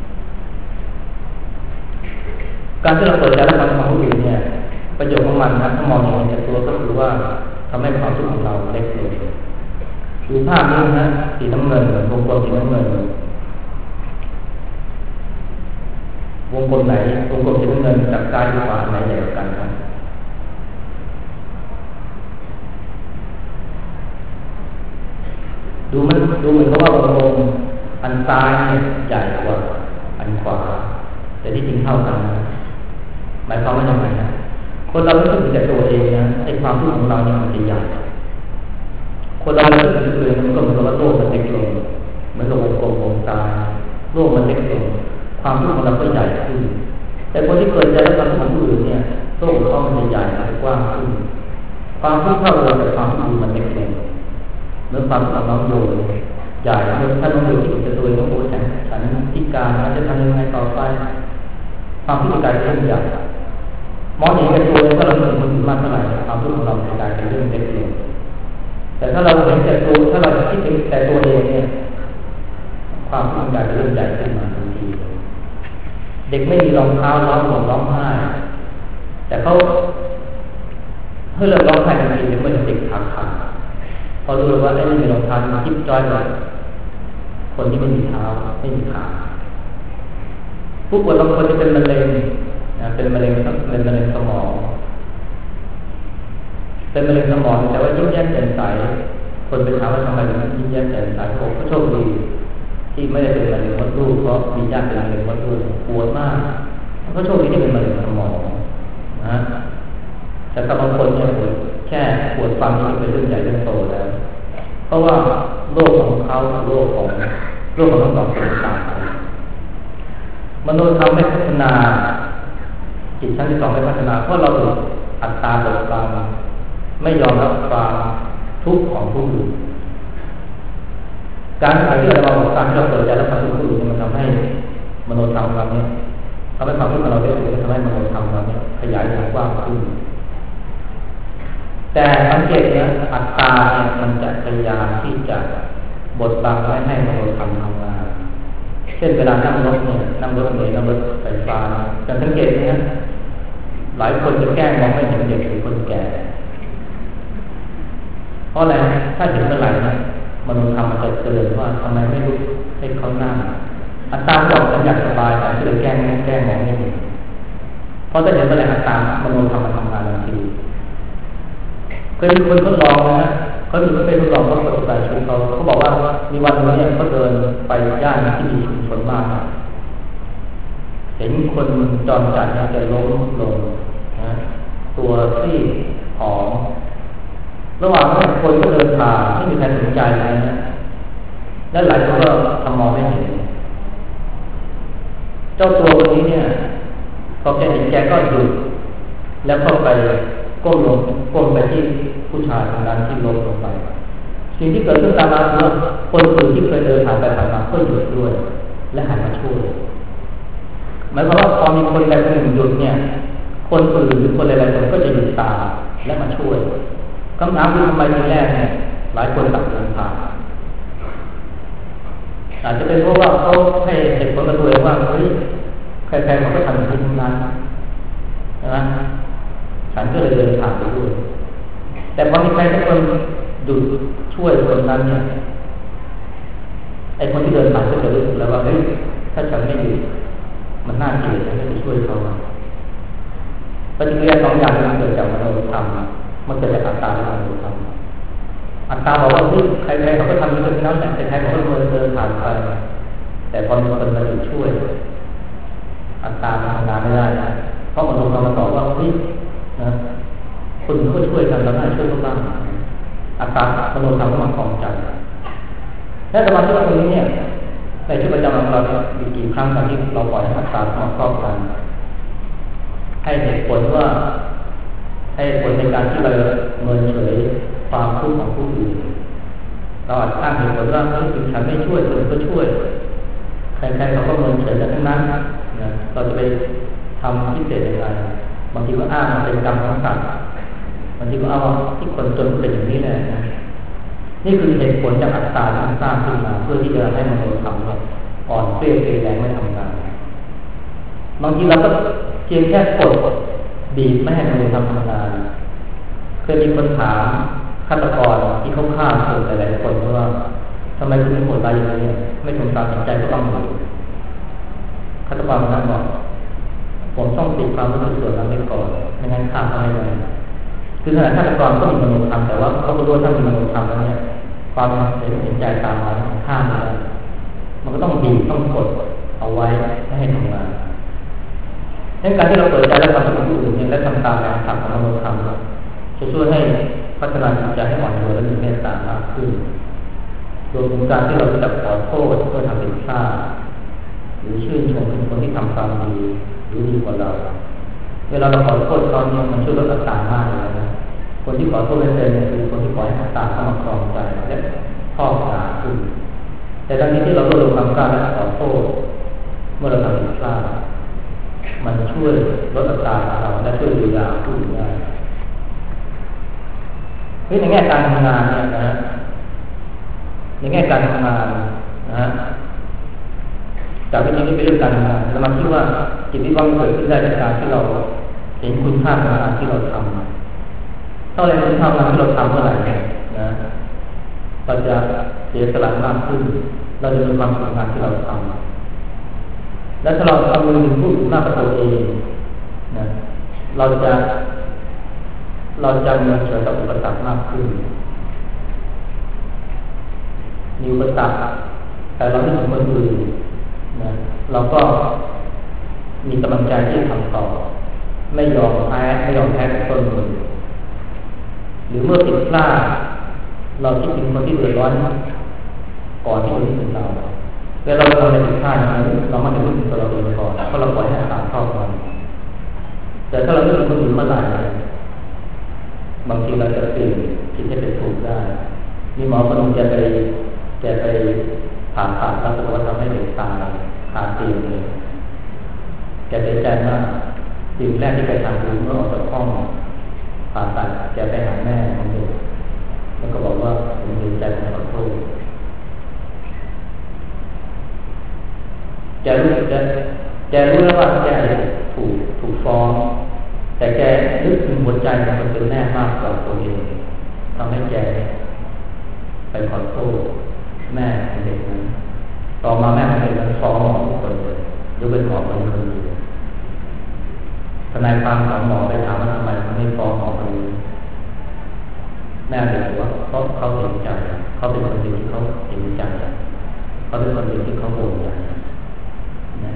การที่เราเปิดใจรับความทุกข์ของผู้อื่นเนี่ยประโยชน์ของมันนะถ้ามองอย่างจากตัวก็คือว่าทำให้ความทุกข์ของเราเล็กลงดูภาพนี้นะสีน้ำเงินวงกลมสีน้ำเงินวงกลมไหนวงกลมสีน้ำเงินจากซ้ายไปขวาไหนใหญ่กว่ากันครับดูเหมือนกับว่าวงกลมอันซ้ายเนี่ยใหญ่กว่าอันขวาแต่ที่จริงเท่ากันนะหมายความว่าอย่างไรนะคนเรารู้สึกแต่ตัวเองนะไอ้ความทุกข์ของเราเนี่ยมันจะใหญ่คนเราเกิดขึ้นมันก็เหมือนกับว่าโลกมันเล็กลงเหมือนโลกกลมวงกลมโลกมันเล็กลงความทุกข์ของเราก็ใหญ่ขึ้นแต่คนที่เกิดใจและความทุกข์ของผู้อื่นเนี่ยโลกของเขามันจะใหญ่กว้างขึ้นความทุกข์เท่าเดิมแต่ความทุกข์มันเล็กลงเมื่อความทุกข์ของน้องโยใหญ่เมื่อถ้าน้องโยที่จะตัวเองโอ้ฉันพิการจะทำยังไงต่อไปความพิการเรื่องใหญ่มองเห็นแก่ตัวถ้าเราเป็นคนอื่นมากเท่าไหร่ความทุกข์ของเราจะกลายเป็นเรื่องเล็กลงแต่ถ้าเราเห็นแต่ตัวถ้าเราคิดถึงแต่ตัวเองเนี่ยความทุกข์กลายเป็นเรื่องใหญ่ขึ้นมาทันทีเด็กไม่มีรองเท้าร้องห่มร้องไห้แต่เขาเมื่อเริ่มร้องไห้ทันทีเมื่อเด็กขาขาดพอรู้ว่าไอ้นี่มีรองเท้าจิ๊บจ้อยเลยคนที่ไม่มีเท้าไม่มีขาผู้ป่วยบางคนจะเป็นมะเร็งเป็นมะเร็งสมองเป็นมะเร็งสมองแต่ว่ายิ้มแย้มแจ่มใสคนไปถามว่าทำไมถึงยิ้มแย้มแจ่มใสเขาบอกเขาโชคดีที่ไม่ได้เป็นมะเร็งมดลูกเพราะมีญาติเป็นมะเร็งมดลูกปวดมากเขาโชคดีที่เป็นมะเร็งสมองนะแต่บางคนเนี่ยแค่ปวดฟันนี่เป็นเรื่องใหญ่เรื่องโตแล้วเพราะว่าโรคของเขาโรคของทั้งสองคนต่างกันมนุษย์ทำให้พัฒนาจิตชั้นที่สองให้พัฒนาเพราะเราอัตตาบดบังไม่ยอมรับความทุกข์ของผู้อื่นการที่เราบอกการที่เราเปิดใจรับความทุกข์ผู้อื่นมันทำให้มโนธรรมเราเนี่ยทำให้ความทุกข์ของเราได้ทำให้มโนธรรมเราเนี่ยขยายวงกว้างขึ้นแต่สังเกตนะอัตตาเนี่ยมันจะพยายามที่จะบดบังไม่ให้มโนธรรมทำงานเช่นเวลานั่งรถเนี่ยนั่งรถเมล์นั่งรถไฟฟ้าจะสังเกตนะหลายคนจะแกล้งมองไม่เห็นเด็กหรือคนแก่เพราะอะไรถ้าเห็นเมื่อไหร่นะมโนธรรมมันจะเตือนว่าทำไมไม่รู้ให้เขานั่งอัตตาบอกฉันอยากสบายแต่ที่เราแกล้งมองไม่เห็นเพราะถ้าเห็นเมื่อไหร่อัตตามโนธรรมมันทำงานทันทีเคยมีคนทดลองนะเขาถึงไปทดลองเขาปฏิบัติชีวิตเขาบอกว่ามีวันนึงเนี่ยเขาเดินไปย่านที่มีชุมชนมากเห็นคนจรจัดเนี่ยจะล้มลงนะตัวซีดผอมระหว่างนั้นคนก็เดินผ่านไม่มีใครสนใจอะไรนะและหลายคนก็ทำมองไม่เห็นเจ้าตัวคนนี้เนี่ยพอแกเห็นแกก็หยุดแล้วเข้าไปก้มไปที่ผู้ชายคนนั้นที่ล้มลงไปสิ่งที่เกิดขึ้นตามมาคือคนอื่นที่เคยเดินผ่านไปผ่านมาก็หยุดด้วยและหันมาช่วยหมายความว่าพอมีคนใดคนหนึ่งหยุดเนี่ยคนอื่นหรือคนหลายๆคนก็จะหยุดตามและมาช่วยคำถามคือทำไมทีแรกเนี่ยหลายคนตัดเดินผ่านอาจจะเป็นเพราะว่าเขาให้เหตุผลกับตัวเองว่าเฮ้ยใครๆเขาก็ทำอย่างนี้ทั้งนั้นใช่ไหมฉันก็เลยเดินผ่านไปด้วยแต่พอมีใครสักคนดูช่วยคนนั้นเนี่ยไอ้คนที่เดินผ่านก็จะรู้สึกแล้วว่าเฮ้ยถ้าฉันไม่อยู่มันน่าเกลียดฉันไม่ไปช่วยเขาปฏิกิริยาสองอย่างมันเกิดจากมโนธรรมมันเกิดจากอัตตาและมโนธรรมอัตตาบอกว่าเฮ้ยใครๆเขาก็ทำอย่างนี้นั้นแต่ใครๆเขาก็เดินผ่านไปแต่พอมีคนมาช่วยอัตตาทำงานไม่ได้นะเพราะมโนธรรมมันบอกว่าเฮ้ยนะคนก็ช่วยกันแล้วน่าช่วยเขาบ้างอัตตามโนธรรมก็มาครองใจและสมาธิตรงนี้เนี่ยในชีวิตประจำวันเรามีกี่ครั้งตอนที่เราปล่อยให้อัตตามาครอบกันให้เหตุผลว่าให้เหตุผลในการที่เราเมินเฉยความทุกข์ของผู้อื่นเราอาจอ้างเหตุผลว่าถึงฉันไม่ช่วยคนก็ช่วยใครๆเขาก็เมินเฉยกันทั้งนั้นนะเราจะไปทำพิเศษยังไงบางทีก็อ้างมันเป็นกรรมของสัตว์บางทีก็เอาที่คนจนเป็นอย่างนี้แหละนะนี่คือเหตุผลจากอัตตาที่สร้างขึ้นมาเพื่อที่จะให้มโนธรรมอ่อนเปรี้ยวแรงไม่ทำงานบางทีเราก็เพียงแค่กดบีบไม่ให้มโนธรรมทำงานเคยมีคนถามฆาตกรที่เขาฆ่าคนหลายๆคนว่าทำไมคุณไม่โหดร้ายอย่างนี้ไม่สงสารใจก็ต้องหนีฆาตกรคนนั้นบอกผมต้องปิดความรู้สึกส่วนนั้นไว้ก่อนไม่งั้นฆ่าเขาไม่ได้คือขณะฆาตกรก็มีมโนธรรมแต่ว่าเขาก็รู้ว่าถ้ามีมโนธรรมแล้วเนี่ยความเห็นใจตามมาฆ่าไม่ได้มันก็ต้องบีบต้องกดเอาไว้ไม่ให้ทำงานดังการที่เราเปิดใจและทำให้ผู้อื่นเนี่ยและทำตามแรงสั่งของมโนธรรมจะช่วยให้พัฒนาจิตใจให้อ่อนโยนและมีเมตตามากากขึ้นรวมถึงการที่เราจะขอโทษเมื่อทำผิดพลาดหรือชื่นชมคนที่ทำความดีหรือดีกว่าเราเวลาเราขอโทษตอนนี้มันช่วยลดอัตรามากเลยนะคนที่ขอโทษเป็นเนี่ยคือคนที่ปล่อยให้อัตราเข้ามาครองใจและพอกหนาขึ้นแต่ตอนนี้ที่เราลดลงความกล้าและขอโทษเมื่อเราทำผิดพลาดมันช่วยลดอัตราของเราและช่วยดูแลผู้อื่นได้ในแง่การทำงานเนี่ยนะในแง่การทำงานนะจากที่นี้เป็นเรื่องการทำงานเรามาคิดว่าจิตวิวังเกิดขึ้นได้จากการที่เราเห็นคุณค่าของงานที่เราทำถ้าเราเห็นคุณค่าของงานที่เราทำเมื่อไหร่เนี่ยนะเราจะเสียสละมากขึ้นเราจะมีความสุขงานที่เราทำและถ้าเราทำมือถึงผู้หน้าประตูเองนะเราจะมีเฉยกับอุปสรรคมากขึ้นมีอุปสรรคแต่เราไม่ถึงคนอื่นนะเราก็มีกำลังใจที่ทำต่อไม่ยอมแพ้กับคนอื่นหรือเมื่อผิดพลาดเราคิดถึงคนที่เดือดร้อนก่อนที่จะนึกถึงเราเวลาเราทำอะไรผิดพลาดนั้นเราไม่ได้นึกถึงตัวเราเองก่อนเพราะเราปล่อยให้ตามเข้ามาแต่ถ้าเรานึกถึงคนอื่นเมื่อไหร่บางทีเราจะเปลี่ยนคิดให้เป็นถูกได้มีหมอคนนึงแกไปผ่าตัดแล้วก็ทำให้เด็กตายคาเตียงเลยแกเสียใจมากสิ่งแรกที่แกทำคือเมื่อออกจากห้องผ่าตัดแกไปหาแม่ของเด็กแล้วก็บอกว่าผมเสียใจผมขอโทษแกรู้แล้วว่าแกถูกฟ้องแต่แกนึกถึงหัวใจของคนเป็นแม่มากกว่าตัวเองทำให้แกไปขอโทษแม่ของเด็กนั้นต่อมาแม่ของเด็กนั้นฟ้องหมอทุกคนเลยยกเป็นหมอคนเดียวทนายความของหมอไปถามว่าทำไมเขาไม่ฟ้องหมอคนนี้แม่เด็กบอกว่าเพราะเขาเห็นใจเขาเป็นคนเดียวที่เขาเห็นใจเขาเป็นคนเดียวที่เขาโกรธใจนะ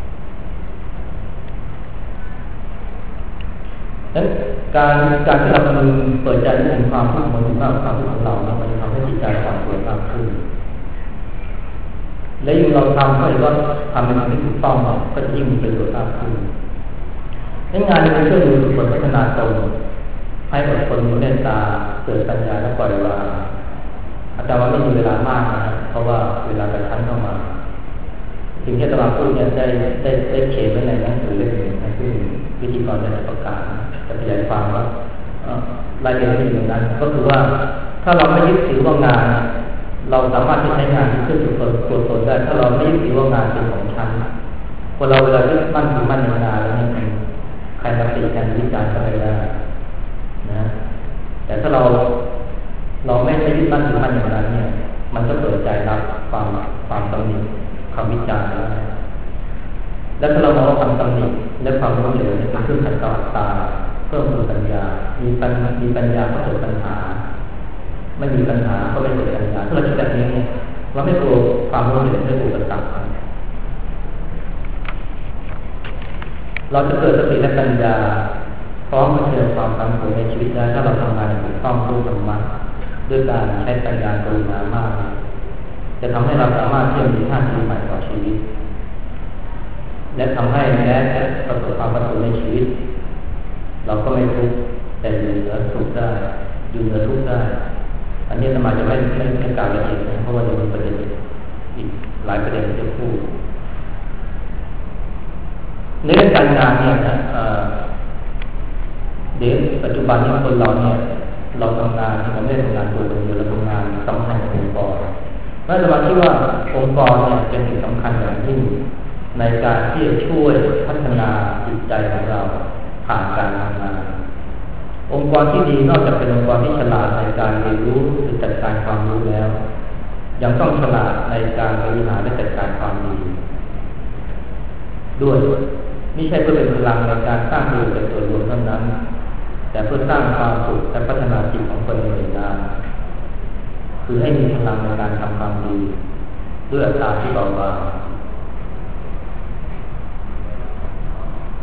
ดังนั้นการที่เราเปิดใจถึงความทุกข์ของความทุกข์ของเรามันจะทำให้จิตใจอ่อนตัวมากขึ้นและยิ่งเราทำก็ยิ่งทำในสิ่งที่ถูกต้องก็ยิ่งมีประโยชน์มากขึ้นงานนี้ช่วยดูฝึกฝนพัฒนาตนให้อดทนมีเมตตาเกิดปัญญาและปล่อยวางอาจารย์ว่าไม่มีเวลามากนะเพราะว่าเวลากระชั้นเข้ามาสิ่งที่อาจารย์พูดเนี่ยได้เขียนไว้ในหนังสือเล่มหนึ่งนะคือวิธีกรจะประกาศจะขยายความว่ารายละเอียดที่อยู่นั้นก็คือว่าถ้าเราไม่ยึดถือว่างานเราสามารถที่ใช้งานที่เพื่อสุขตัวตนได้ถ้าเราไม่ยึดถือว่างานเป็นของฉันคนเราเวลายึดมั่นถือมั่นในงานแล้วเนี่ยใครมาติกันวิจารณ์ก็ไม่ได้นะแต่ถ้าเราไม่ยึดมั่นถือมั่นอย่างนั้นเนี่ยมันก็เปิดใจรับความตำหนิคำวิจารณ์ได้และถ้าเรามองความตำหนิและความล้มเหลวเนี่ยเป็นเครื่องขัดเกลาอัตตาเพิ่มพูนปัญญามีปัญญาก็เกิดปัญหาไม่มีปัญหาก็ไม่เกิดปัญญาถ้าเราคิดแบบนี้เนี่ยเราไม่กลัวความล้มเหลวไม่กลัวอุปสรรคเราจะเกิดสติและปัญญาพร้อมกับเชิญความผันผวนในชีวิตได้ถ้าเราทำงานอย่างถูกต้องด้วยธรรมะด้วยการใช้ปัญญากรุณามากจะทำให้เราสามารถที่จะมีท่าทีใหม่ต่อชีวิตและทำให้แม้จะประสบความผันผวนในชีวิตเราก็ไม่ทุกข์แต่อยู่เหนือทุกข์ได้อยู่เหนือทุกข์ได้อันนี้สมาจะไม่กล่าวละเอียดนะเพราะว่าจะมีประเด็นอีกหลายประเด็นที่จะพูดในเรื่องการงานเนี่ยนะเดี๋ยวปัจจุบันนี้คนเราเนี่ยเราทำงานเราไม่ได้ทำงานตัวคนเดียวเราทำงานสัมพันธ์กับองค์กรนั่นจะมาที่ว่าองค์กรเนี่ยเป็นสิ่งสำคัญอย่างยิ่งในการที่จะช่วยพัฒนาจิตใจของเราผ่านการทำงานองค์กรที่ดีนอกจากเป็นองค์กรที่ฉลาดในการเรียนรู้หรือจัดการความรู้แล้วยังต้องฉลาดในการบริหารและจัดการความดีด้วยไม่ใช่เพื่อเป็นพลังในการสร้างประโยชน์แก่ส่วนรวมเท่านั้นแต่เพื่อสร้างความสุขและพัฒนาจิตของคนในหน่วยงานคือให้มีพลังในการทำความดีด้วยอัตราที่เบาบาง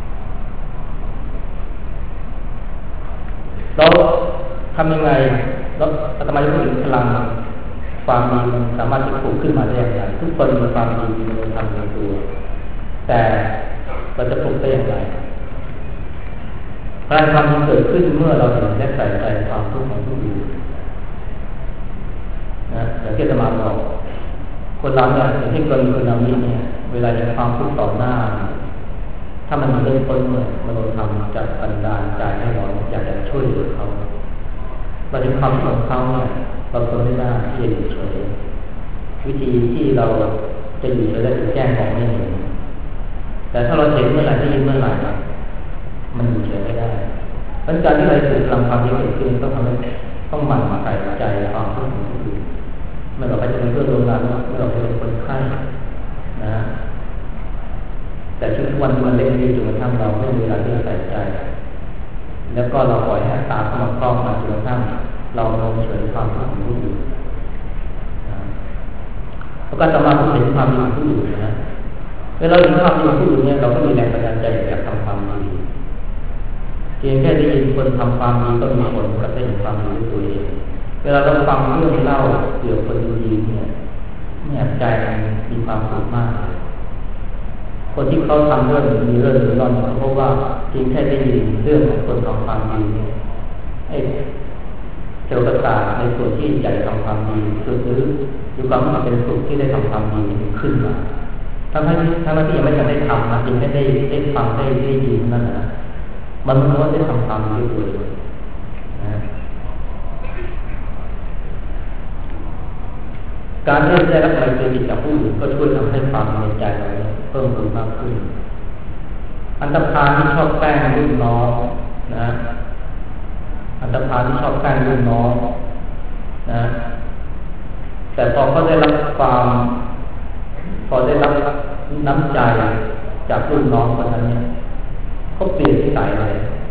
เราทำยังไงแล้วอาตมาจะพูดถึงพลังความดีมันสามารถจะปลุกขึ้นมาได้อย่างไรทุกคนมีความดีมีคุณธรรมในตัวแต่เราจะปลุกได้อย่างไรพลังความดีเกิดขึ้นเมื่อเราเห็นและใส่ใจความทุกข์ของผู้อื่นนะอย่างที่อาตมาบอกคนเราเนี่ยอย่างที่กรณีคุณนามิเนี่ยเวลาเห็นความทุกข์ต่อหน้าถ้ามันเริ่มต้นเนี่ยมโนธรรมจะบันดาลใจให้เราอยากจะช่วยเหลือเขาเราเห็นความทุกข์ของเขาเนี่ยเราทนไม่ได้ที่จะอยู่เฉยวิธีที่เราจะอยู่เฉยได้คือแก้ของไม่เห็นแต่ถ้าเราเห็นเมื่อไหร่ได้ยินเมื่อไหร่มันอยู่เฉยไม่ได้เพราะการที่เราฝึกพลังความดีเกิดขึ้นต้องทำให้ต้องหมั่นใส่ใจความทุกข์ของผู้อื่นเมื่อเราไปจะเป็นเพื่อนร่วมงานเมื่อเราไปเป็นคนไข้นะแต่ชีวิตวันมันเล่นดีจนกระทั่งเราไม่มีเวลาที่จะใส่ใจแล้วก็เราปล่อยให้ตาเข้ามาครอบมาจนกระทั่งเราลงเฉยความทุกข์ของผู้อื่นเพราะการสามารถเห็นความดีของผู้อื่นนะเวลาเห็นความดีของผู้อื่นเนี่ยเราก็มีแรงบันดาลใจอยากทำความดีเพียงแค่ได้ยินคนทำความดีก็มีผลกับได้เห็นความดีด้วยตัวเองเวลาเราฟังเรื่องเล่าเกี่ยวกับคนดีเนี่ยใจมันมีความสุขมากคนที่เขาทำเรื่องมีเรื่องหรือร้อนเพราะว่าเพียงแค่ได้ยินเรื่องของคนทำความดีเนี่ยไอ้เซลล์ประสาทในส่วนที่ใจทำความดีหรือความเป็นสุขที่ได้ทำความดีขึ้นมาทั้งที่ยังไม่ทันได้ทำนะยังแค่ได้ฟังได้ยินนั่นนะมันรู้ว่าได้ทำความดีด้วยตัวเองนะการได้รับการเตือนจากผู้อื่นก็ช่วยทำให้ความในใจเราเพิ่มขึ้นมากขึ้นอันตรพาลที่ชอบแกล้งรุ่นน้องนะอันตรพาลที่ชอบแกล้งรุ่นน้องนะแต่พอเขาได้รับน้ำใจจากรุ่นน้องคนนั้นเนี่ยเขาเปลี่ยนนิสัยเลย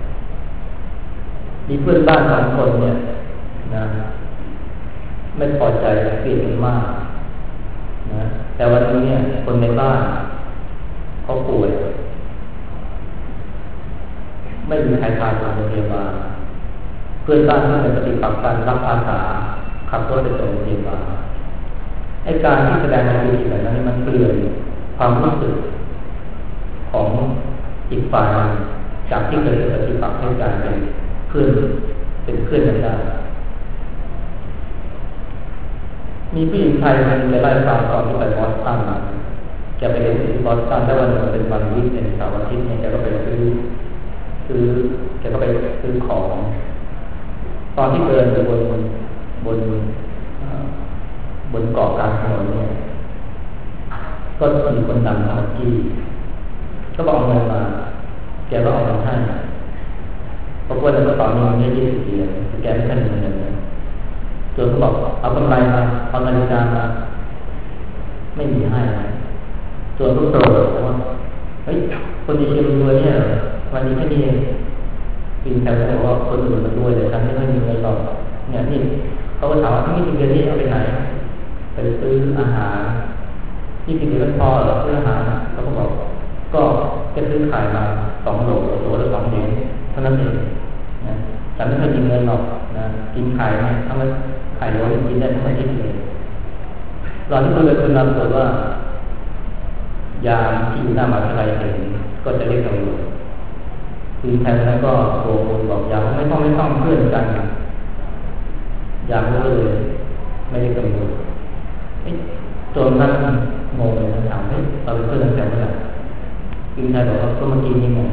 มีเพื่อนบ้านสองคนเนี่ยนะไม่พอใจเปลี่ยนกันมากนะแต่วันนี้เนี่ยคนในบ้านเขาป่วยไม่มีใครพาส่งโรงพยาบาลเพื่อนบ้านก็เลยปฏิบัติการรับอาสาขับรถไปส่งโรงพยาบาลไอ้การที่แสดงความดีแบบนั้นมันเปลี่ยนความรู้สึกของอีกฝ่ายจากที่เคยปฏิบัติให้การเป็นเพื่อนกันได้มีผู้หญิงไทยคนนึงไล่ฟังตอนที่ไปบอสตันมาแกไปเรียนที่บอสตันแล้ววันหนึ่งเป็นวันวิกเป็นเสาร์อาทิตย์เนี่ยแกก็ไปซื้อของตอนที่เดินอยู่บนเกาะกลางถนนเนี่ยก็มีคนนำมาจี้ก็บอกเอาเงินมาแกก็เอาเงินให้เพราะว่าในกระเป๋ามีเงิน20 เหรียญแกไม่ทันเงินเลยจนเขาบอกเอากำไรมาเอานาฬิกามาไม่มีให้จนก็โกรธว่าเฮ้ยคนดีเชียร์รวยเนี่ยวันนี้แค่นี้เองปีนแถวบอกว่าคนอื่นมันรวยแต่ฉันไม่มีเงินหรอกเนี่ยนี่เขาก็ถามว่าที่เงินนี้เอาไปไหนไปซื้ออาหารที่กินไม่พอหรอซื้ออาหารเขาก็บอกก็แค่ซื้อขายมา2 โหลละ2 เหรียญเท่านั้นเองนะฉันไม่เคยมีเงินหรอกนะกินขายเนี่ยถ้ามันขายโหลกินได้ทั้งอาทิตย์เลยตอนที่คุยกับคุณนำตัวว่ายามที่อยู่หน้ามหาวิทยาลัยเห็นก็จะเรียกตำรวจคือแทนนั้นก็โทรบอกยามไม่ต้องเพื่อนกันยามก็เลยไม่ได้ตำรวจจนท่านงงเลยถามให้เราเป็นเพื่อนกันแต่เมื่อไหร่คือไทยบอกว่าก็เมื่อกี้นี่ไง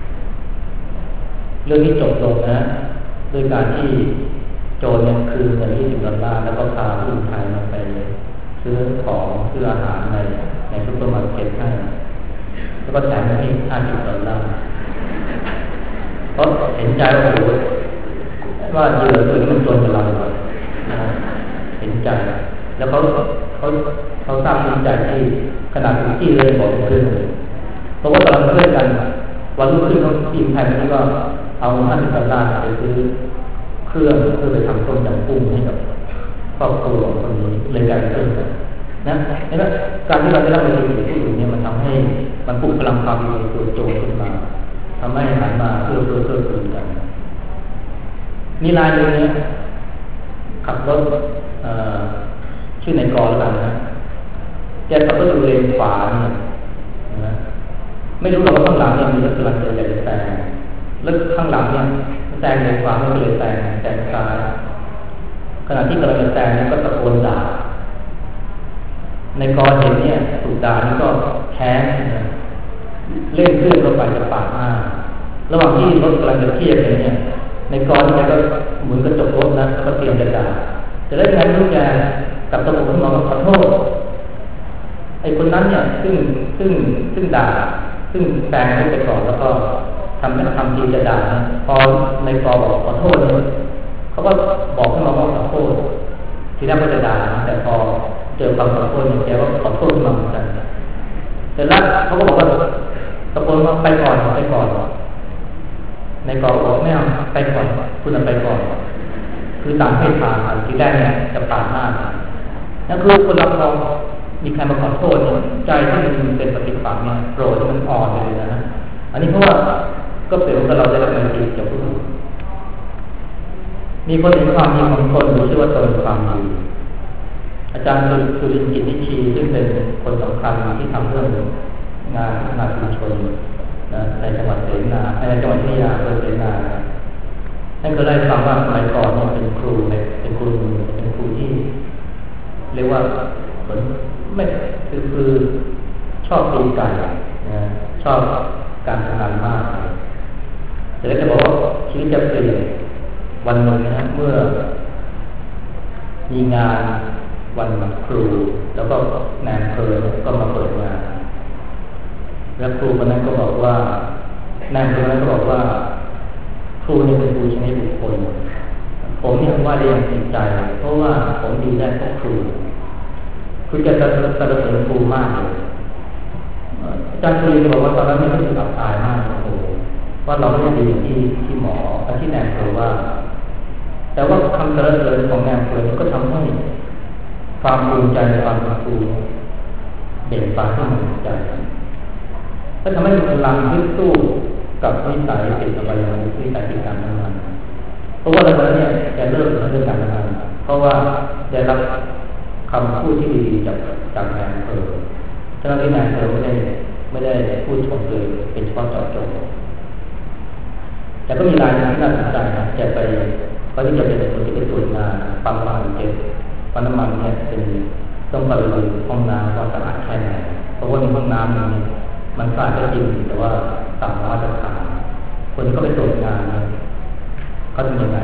เรื่องนี้จบลงนะโดยการที่โจรเนี่ยคืนเงิน$20แล้วก็พาผู้หญิงไทยมาไปซื้อของซื้ออาหารในซุปเปอร์มาร์เก็ตให้แล้วก็แถมให้$50เพราะเห็นใจว่าเหยื่อตัวนี้มันโจรกับเราเลยนะเห็นใจแล้วเขาทราบเห็นใจที่ขนาดที่เลยบอกเพื่อนเลยเพราะว่าตอนเพื่อนกันวันรุ่งขึ้นเขาทีมไทยนี่ก็เอา$50ไปซื้อเครื่องเพื่อไปทำต้มยำกุ้งให้กับครอบครัวคนนี้เลยกลายเป็นเรื่องกันนะนี่แหละการที่เราได้รับการช่วยเหลือผู้อื่นเนี่ยมันทำให้มันปลุกพลังความดีในตัวโจรขึ้นมาทำให้หันมาเพื่อกันมีรายหนึ่งเนี่ยขับรถชื่อในกรแล้วกันนะแกขับรถอยู่เลนขวาเนี่ยนะไม่รู้หรอกว่าข้างหลังเนี่ยมีรถกำลังจะแซงแล้วข้างหลังเนี่ยแซงเลนขวาไม่เลยแซงซ้ายขณะที่กำลังจะแซงเนี่ยก็ตะโกนด่าในกรเห็นเนี่ยถูกด่านี่ก็แค้นเล่นเครื่องรถไปจะปาดหน้าระหว่างที่รถกำลังจะเทียบกันเนี่ยในกรเนี่ยก็หมุนกระจกรถนะแล้วก็เตรียมจะด่าจะได้ไงลูกแกกับตะโกนขึ้นมาขอโทษไอ้คนนั้นเนี่ยซึ่งด่าซึ่งแซงไปก่อนแล้วก็ทำทีจะด่าพอในกรบอกขอโทษเขาก็บอกขึ้นมาว่าขอโทษทีแรกก็จะด่าแต่พอเจอความขอโทษเนี่ยแกก็ขอโทษมาเหมือนกันแต่แล้วเขาก็บอกว่าตะโกนว่าไปก่อนในกรบอกไม่เอาไปก่อนคุณไปก่อนคือต่างให้ทางทีแรกเนี่ยจะปาดหน้านั่นคือคนรับรองมีใครมาขอโทษใจที่มันเป็นปฏิปักษ์เนี่ยโกรธที่มันอ่อนเลยนะอันนี้เพราะว่าก็เปรียบกับเราได้รับการตีจากผู้อื่นมีคนเห็นความดีของคนรู้ชื่อว่าตนความดีอาจารย์สุรินทร์กิจนิชีซึ่งเป็นคนสำคัญที่ทำเรื่องงานพัฒนาชุมชนในจังหวัดเสนาในจังหวัดพิทยาเสนาท่านก็ได้ฟังว่าสมัยก่อนเนี่ยเป็นครูที่เรียกว่าเหมือนไม่คือชอบตีไก่นะชอบการทำงานมากแต่แล้วจะบอกว่าชีวิตจะเปลี่ยนวันหนึ่งนะเมื่อมีงานวันครูแล้วก็นายอำเภอก็มาเปิดงานแล้วครูคนนั้นก็บอกว่านายอำเภอคนนั้นก็บอกว่าครูเนี่ยเป็นครูชนิดบุคคลผมเนี่ยว่าได้อย่างจริงใจเพราะว่าผมดีได้เพราะครูคือจะสรรเสริญครูมากเลยอาจารย์คุยบอกว่าตอนนั้นไม่รู้สึกอับอายมากโอ้โหว่าเราไม่ได้ดีที่หมอที่นายอำเภอว่าแต่ว่าคำสรรเสริญของนายอำเภอก็ทำให้ความภูมิใจในความเป็นครูเด่นฟ้าขึ้นมาใจก็ทำให้มีพลังที่สู้กับนิสัยติดอะไรอย่างนี้นิสัยติดการทำงานเพราะว่าอะไรเนี่ยแกเลิกเรื่องการทำงานเพราะว่าได้รับคำพูดที่ดีจากนายอำเภอฉะนั้นที่นายอำเภอไม่ได้พูดชมเลยเป็นเฉพาะเจาะจงแต่ก็มีรายงานที่น่าสนใจนะจะไปเพราะที่จะเป็นคนที่ไปตรวจงานปั๊มน้ำมันเจ็บปั๊มน้ำมันเนี่ยเป็นต้องไปดูห้องน้ำว่าสะอาดแค่ไหนเพราะว่าในห้องน้ำเนี่ยมันสะอาดก็จริงแต่ว่าต่ำมาตรฐานคนที่เขาไปตรวจงานเขาทำยังไง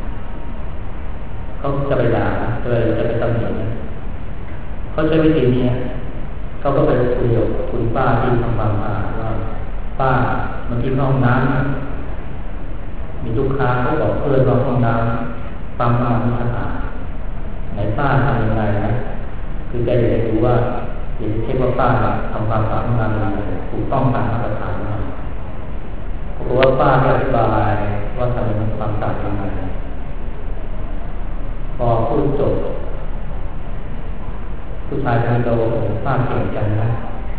เขาจะไปด่าจะไปตำหนิเขาใช้วิธีนี้เขาก็ไปคุยกับคุณป้าที่ทำความสะอาดว่าป้าเมื่อกี้ห้องน้ำมีลูกค้าเขาบอกเพื่อนว่าห้องน้ำปั๊มน้ำมันสะอาดไหนป้าทำยังไงนะคือแกอยากจะรู้ว่าอยากจะเช็คว่าป้าทำความสะอาดห้องน้ำถูกต้องตามมาตรฐานไหมเพราะว่าป้าอธิบายว่าทำความสะอาดยังไงพอพูดจบผู้ชายคนโตป้าเก่งจังนะ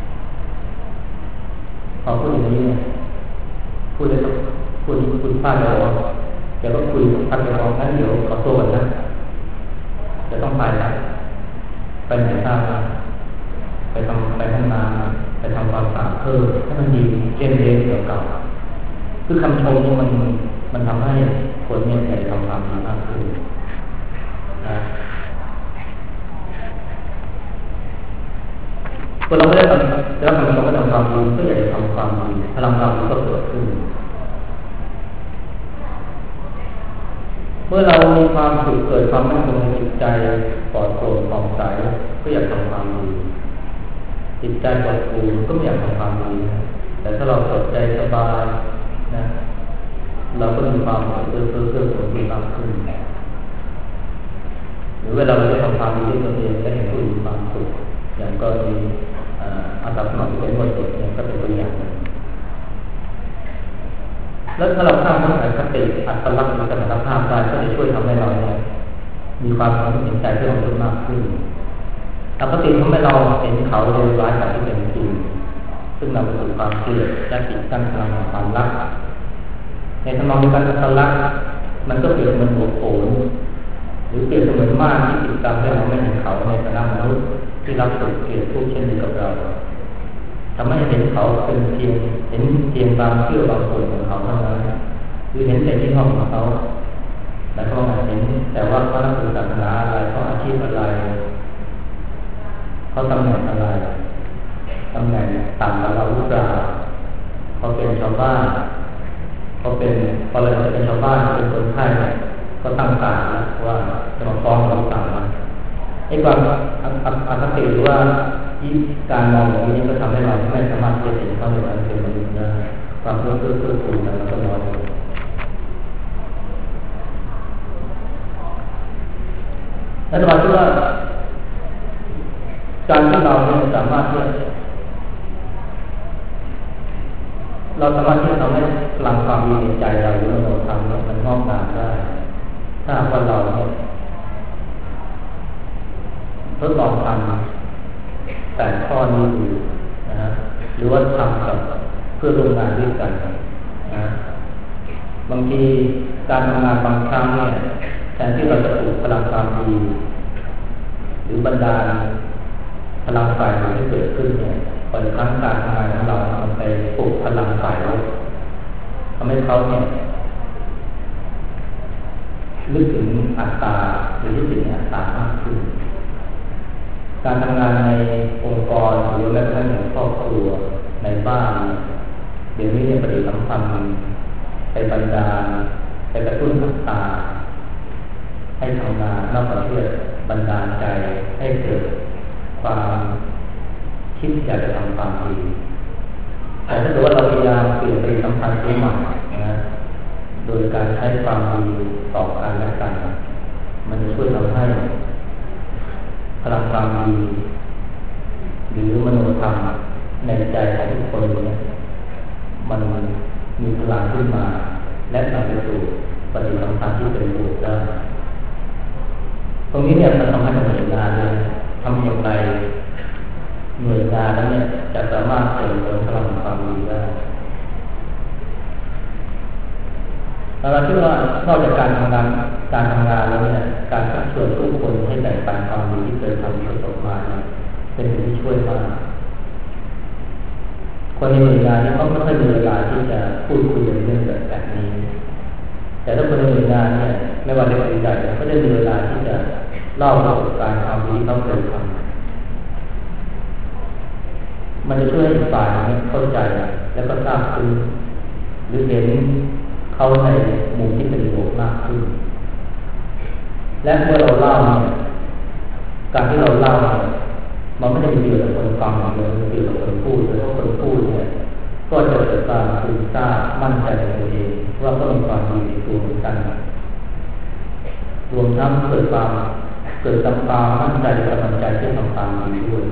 พอพูดอย่างนี้พูดได้คุณป้าเลยว่าเดี๋ยวก็คุยพักไปบอกงั้นเดี๋ยวขอตัวก่อนนะจะต้องไปแล้วไปไหนทราบไปห้องน้ำไปทำความสะอาดเพิ่มให้มันดีเก่งเก่าๆคือคำชมนี่มันทำให้คนเนี่ยใจทำความดีมากขึ้นนะคนเราไม่ได้ทำแต่เราทำความดีก็อยากจะทำความดีพลังงานมันก็เกิดขึ้นเมื่อเรามีความสุขเกิดความมั่นคงในจิตใจปลอดโปร่งผ่องใสก็อยากทำความดีจิตใจปลอดโปร่งก็ไม่อยากทำความดีแต่ถ้าเราสดใจสบายนะเราก็มีความเพิ่มมีความขึ้นหรือเวลาเราได้ทำความดีด้วยตัวเองและเห็นผู้อื่นมีความสุขอย่างก็มีอาสาสมัครที่เป็นคนเด็กเนี่ยก็เป็นตัวอย่างแล้วถ้าเราสร้างทัศนคติอัตลักษณ์หรือสมรรถภาพได้ก็จะช่วยทำให้เราเนี่ยมีความเห็นใจเรื่องมากขึ้นอัตลักษณ์ทำให้เราเห็นเขาโดยร้ายแบบที่เป็นจริงซึ่งนำไปสู่ความเกลียดและปิดกั้นพลังของความรักในทำนองเดียวกันอัตลักษณ์มันก็เปรียบเหมือนหัวโขนหรือเปรียบเสมือนม่านที่ปิดบังให้เราไม่เห็นเขาในฐานะมนุษย์ที่รับสุขเกียรติทุกข์เช่นเดียวกับเราทำให้เห็นเขาเป็นเพียงบางเชื่อบางส่วนของเขาเท่านั้นหรือเห็นแต่ที่ห้องของเขาแต่ก็ไม่เห็นแต่ว่าเขานับถือศาสนาอะไรเขาอาชีพอะไรเขาตำแหน่งอะไรตำแหน่งต่างกับเราหรือเปล่าเขาเป็นชาวบ้านเขาเป็นพอเราจะเป็นชาวบ้านเป็นคนไทยก็ตั้งศาลนะว่าจะมาฟ้องเราต่างกันไอ้ความอคติหรือว่าการมองอย่างนี้ก็ทำให้เราไม่สามารถที่จะเห็นเขาในการเป็นมนุษย์ได้ความเพื่อคูณกันก็น้อยลงนั่นหมายถึงว่าการที่เราสามารถที่เราสามารถที่จะทำให้พลังความดีในใจเราหรือเราทำมันงอกงามได้ถ้าว่าเราทดลองทำแต่ข้อนี้ดูนะฮะหรือว่าทำกับเพื่อร่วมงานด้วยกันนะบางทีการทำงานบางครั้งเนี่ยแทนที่เราจะปลูกพลังความดีหรือบรรดาพลังฝ่ายที่เกิดขึ้นเนี่ยบางครั้งการทำงานของเรามันไปปลูกพลังฝ่ายลบทำให้เขาเนี่ยนึกถึงอัตตาหรือนึกถึงอัตตามากขึ้นการทำงานในองค์กรหรือแม้กระทั่งในครอบครัวในบ้านเดี๋ยวนี้เนี่ยปฏิสัมพันธ์ไปบรรดาไปกระตุ้นอัตตาให้ทำงานนอกประเทศบันดาลใจให้เกิดความคิดอยากจะทำความดีแต่ถ้าเกิดว่าเราพยายามเปลี่ยนปฏิสัมพันธ์ตัวใหม่นะโดยการใช้ความดีต่อกันและกันมันจะช่วยทำให้พลังความดีหรือมโนธรรมในใจของทุกคนเนี่ยมันมีพลังขึ้นมาและนำไปสู่ปฏิสัมพันธ์ที่เป็นบวกได้ตรงนี้เนี่ยมันทำให้เราเห็นงานเลยทำอย่างไรหน่วยงานนั้นเนี่ยจะสามารถเสริมพลังความดีได้เราคิดว่านอกจากการทำงานแล้วเนี่ยการชักชวนทุกคนให้แบ่งปันความดีที่เคยทำประสบมาเนี่ยเป็นสิ่งที่ช่วยมากคนในหน่วยงานเนี่ยเขาไม่ค่อยมีเวลาที่จะพูดคุยเรื่องแบบนี้แต่ถ้าคนในหน่วยงานเนี่ยไม่ว่าเล็กหรือใหญ่ก็จะมีเวลาที่จะเล่าประสบการณ์ความดีที่เขาเคยทำมันจะช่วยให้ฝ่ายนี้เข้าใจแล้วก็ทราบซึ้งหรือเห็นเขาในมุมที่เป็นบวกมากขึ้นและเมื่อเราเล่าเนี่ยการที่เราเล่าเนี่ยมันไม่ได้มีประโยชน์กับคนฟังอย่างเดียวมันมีประโยชน์กับคนพูดโดยเฉพาะคนพูดเนี่ยก็จะเกิดความซึมซาบมั่นใจในตัวเองว่าก็มีความดีในตัวเหมือนกันรวมทั้งเกิดความมั่นใจและกำลังใจที่ทำตามดีด้วย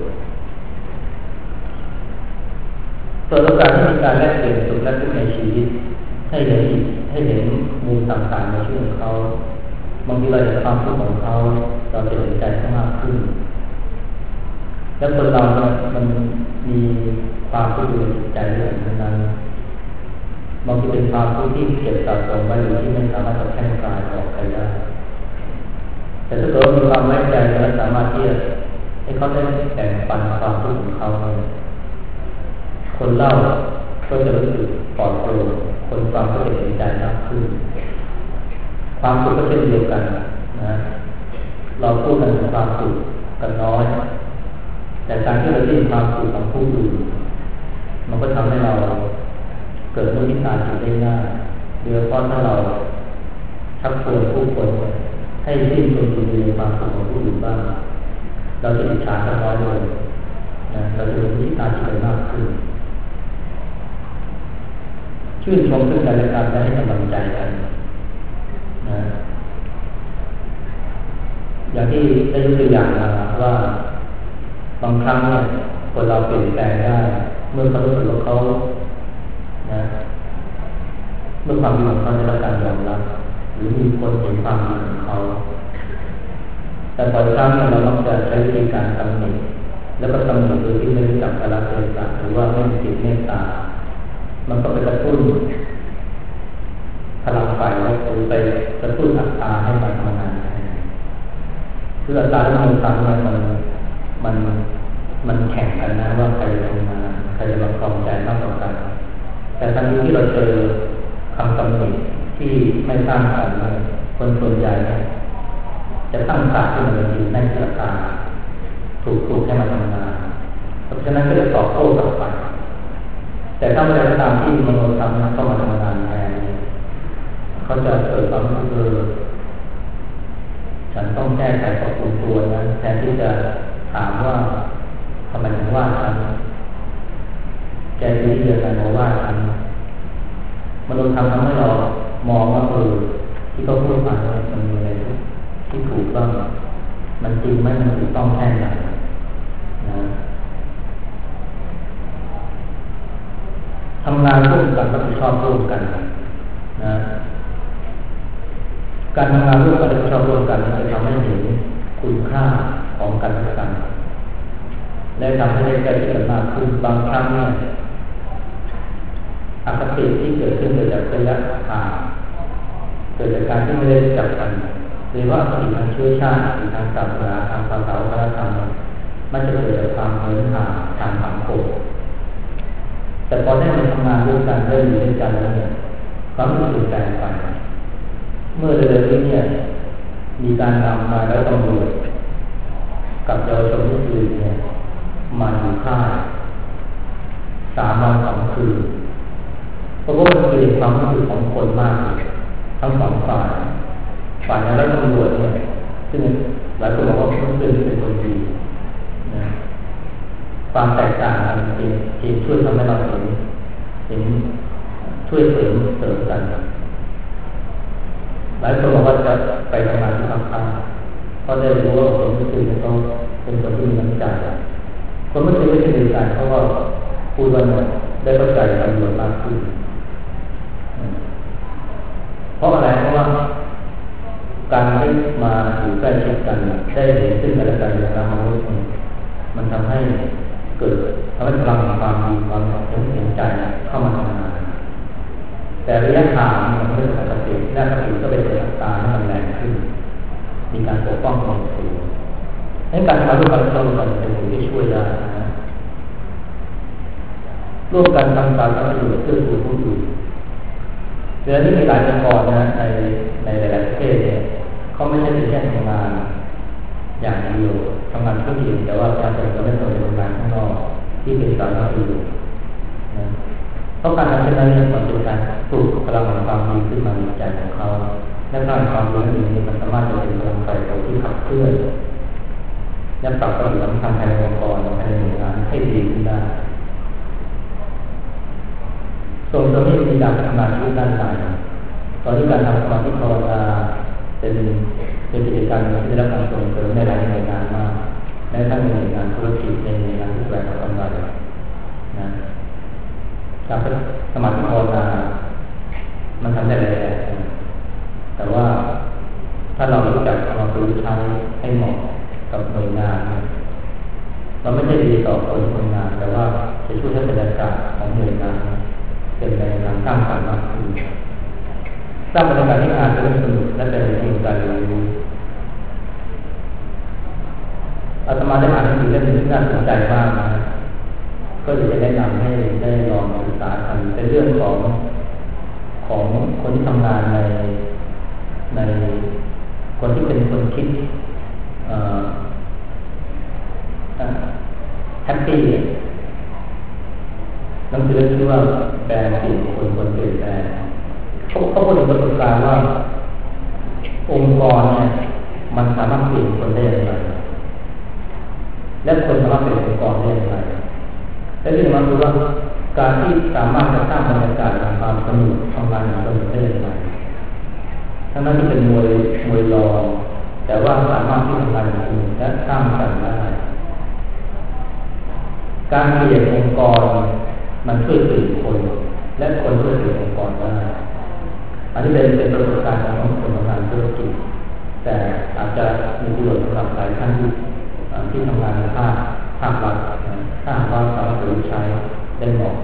เปิดโอกาสให้มีการแลกเปลี่ยนสุขและทุกข์ในชีวิตให้เห็นมุมต่างๆในชีวิตของเขาบางทีเราเห็นความทุกข์ของเขาเราจะเห็นใจเขามากขึ้นและคนเราเนี่ยมันมีความทุกข์อยู่ในจิตใจเรื่องนั้นบางทีเป็นความทุกข์ที่เก็บสะสมไว้หรือที่ไม่สามารถจะแพร่กลายออกไปได้แต่ถ้าเกิดมีความไว้ใจและสามารถที่จะให้เขาได้แบ่งปันความทุกข์ของเขาคนเล่าก็จะรู้สึกปลอดโปร่งคนฟังก็จะเห็นใจมากขึ้นความสุขก็เช่นเดียวกันนะเราพูดกันถึงความสุขกันน้อยแต่การที่เราได้ยินความสุขของผู้อื่นมันก็ทำให้เราเกิดมุทิตาจิตได้ง่ายโดยเฉพาะถ้าเราชักชวนผู้คนให้ชื่นชมยินดีในความสุขของผู้อื่นบ้างเราจะอิจฉากันน้อยลงนะเราจะมีมุทิตาจิตได้มากขึ้นชื่นชมซึ่งกันและกันและให้กำลังใจกันนะอย่างที่ได้ยกตัวอย่างมาว่าบางครั้งเนี่ยคนเราเปลี่ยนแปลงได้เมื่อเขารู้สึกว่าเขานะเมื่อความดีของเขาได้รับการยอมรับหรือมีคนเห็นความดีของเขาแต่บ่อยครั้งเราต้องจะใช้วิธีการตำหนิแล้วก็ตำหนิโดยที่ไม่รู้จักกาลเทศะหรือว่าไม่มีจิตเมตตามันก็ไปกระตุ้นพลังฝ่ายลบหรือไปกระตุ้นอัตตาให้มันทำงานคืออัตราที่มันต่ำมันมันแข่งกันนะว่าใครจะทำงานใครจะมาครองใจมากกว่ากันแต่ทันทีที่เราเจอคำตำหนิที่ไม่สร้างสรรค์คนส่วนใหญ่จะตั้งตาขึ้นมาดีในสายตาถูกให้มาทำงานเพราะฉะนั้นก็จะตอบโต้กลับไปแต่ถ้าเมื่อไรก็ตามที่มโนธรรมเข้ามาทำงานแทนเขาจะเกิดความรู้สึกฉันต้องแก้ไขปรับปรุงตัวนั้นแทนที่จะถามว่าทำไมถึงว่าฉันแกที่เดียวกันมาว่าฉันมโนธรรมทำให้เรามองว่าที่เขาพูดมามันมีอะไรที่ถูกบ้างมันจริงไหมมันถูกต้องแค่ไหนนะทำงานร่วมกันรับผิดชอบร่วมกันนะการทำงานร่วมกันรับผิดชอบร่วมกันจะทำให้เห็นคุณค่าของกันและกันและทำให้ได้ใกล้ชิดกันมากขึ้นบางครั้งเนี่ยอคติที่เกิดขึ้นเกิดจากระยะห่างเกิดจากการที่ไม่ได้รู้จักกันหรือว่าอคติทางเชื้อชาติหรือทางศาสนาทางภาษาวัฒนธรรมมันจะเกิดจากความเหินห่างทางสังคมแต่พอได้มาทำงานด้วยกันได้อยู่ด้วยกันแล้วเนี่ยความรู้สึกแปลงไปเมื่อเร็วๆนี้เนี่ยมีการนำมาแล้วตำรวจกับเยาวชนที่อื่นเนี่ยมาอยู่ค่าย3 วัน 2 คืนเพราะว่ามันเปลี่ยนความรู้สึกของคนมากเลยทั้ง2 ฝ่ายนั้นแล้วตำรวจเนี่ยซึ่งหลายคนบอกว่ามันเป็นคนดีนะความแตกต่างกันเองช่วยทำให้เราเห็นช่วยเสริมกันหลายคนบอกว่าจะไปทำงานที่ข้างๆเพราะได้รู้ว่าคนที่ตื่นเขาเป็นคนที่มีน้ำใจคนไม่เคยไม่เคยใจเพราะว่าพูดว่าได้เข้าใจตำรวจมากขึ้นเพราะอะไรเพราะว่าการได้มาอยู่ใกล้ชิดกันได้เห็นซึ่งกันและกันอย่างมนุษย์มันทำให้เกิดทำให้พลังความดีความเห็นใจเข้ามาทำงานแต่ระยะห่างมันไม่เป็นปกติและปกติก็เป็นเกิดตาให้มันแรงขึ้นมีการปกป้องตนตัวให้การทำร่วมกันเราเป็นสิ่งที่ช่วยได้นะร่วมกันทำการทำประโยชน์เพื่อผู้อื่นเดี๋ยวนี้มีหลายองค์กรนะในหลายๆประเทศเนี่ยเขาไม่ใช่แค่ทำงานอย่างเดียวทำงานเพื่อที่แต่ว่าการเป็นการทำงานข้างนอกที่เป็นสาธารณประโยชน์นะเพราะการทำเช่นนั้นเนี่ยมันเป็นการปลูกพลังของความดีขึ้นมาในใจของเขาและพลังความดีนี้มันสามารถจะเป็นพลังไฟที่ขับเคลื่อนและปรับปรุงทำภายในองค์กรภายในหน่วยงานให้ดีขึ้นได้ส่วนตรงนี้มีการพัฒนาชีวิตด้านในตอนนี้การทำสมาธิภาวนาเป็นกิจกรรมที่ได้รับการส่งเสริมในหลายหน่วยงานมากและทั้งในหน่วยงานธุรกิจในหน่วยงานที่แปลงกำไรนะการสมาธิภาวนามันทำได้หลายแบบแต่ว่าถ้าเรารู้จักเอามาประยุกต์ใช้ให้เหมาะกับหน่วยงานเราไม่ใช่ดีต่อคนทำงานแต่ว่าจะช่วยให้บรรยากาศของหน่วยงานเป็นในทางสร้างสรรค์มากขึ้นสร้างบรรยากาศที่งานเป็นสนุกและเป็นจริงการเรียนรู้อาตมาได้อ่านหนังสือเล่มหนึ่งที่น่าสนใจมากนะก็อยากจะแนะนำให้ได้ลองศึกษากันเป็นเรื่องของคนที่ทำงานในคนที่เป็นคนคิดแฮปปี้หนังสือชื่อว่าแปลงสิ่งคนเปลี่ยนแปลงเขาพูดถึงประสบการณ์ว่าองค์กรเนี่ยมันสามารถเปลี่ยนคนได้อย่างไรและคนสามารถเปลี่ยนองค์กรได้อย่างไรและที่สำคัญคือว่าการที่สามารถจะสร้างบรรยากาศของความสนุกทำงานอย่างสนุกได้อย่างไรทั้งนั้นที่เป็นมวยรองแต่ว่าสามารถที่ทำงานอย่างสนุกและสร้างสรรค์ได้การเปลี่ยนองค์กรมันช่วยเปลี่ยนคนและคนช่วยเปลี่ยนองค์กรได้อันนี้เป็นประสบการณ์ของคนทำงานธุรกิจแต่อาจจะมีประโยชน์สำหรับหลายท่านที่ทำงานในภาครัฐถ้าว่าสามารถประยุกต์ใช้ได้เหมาะ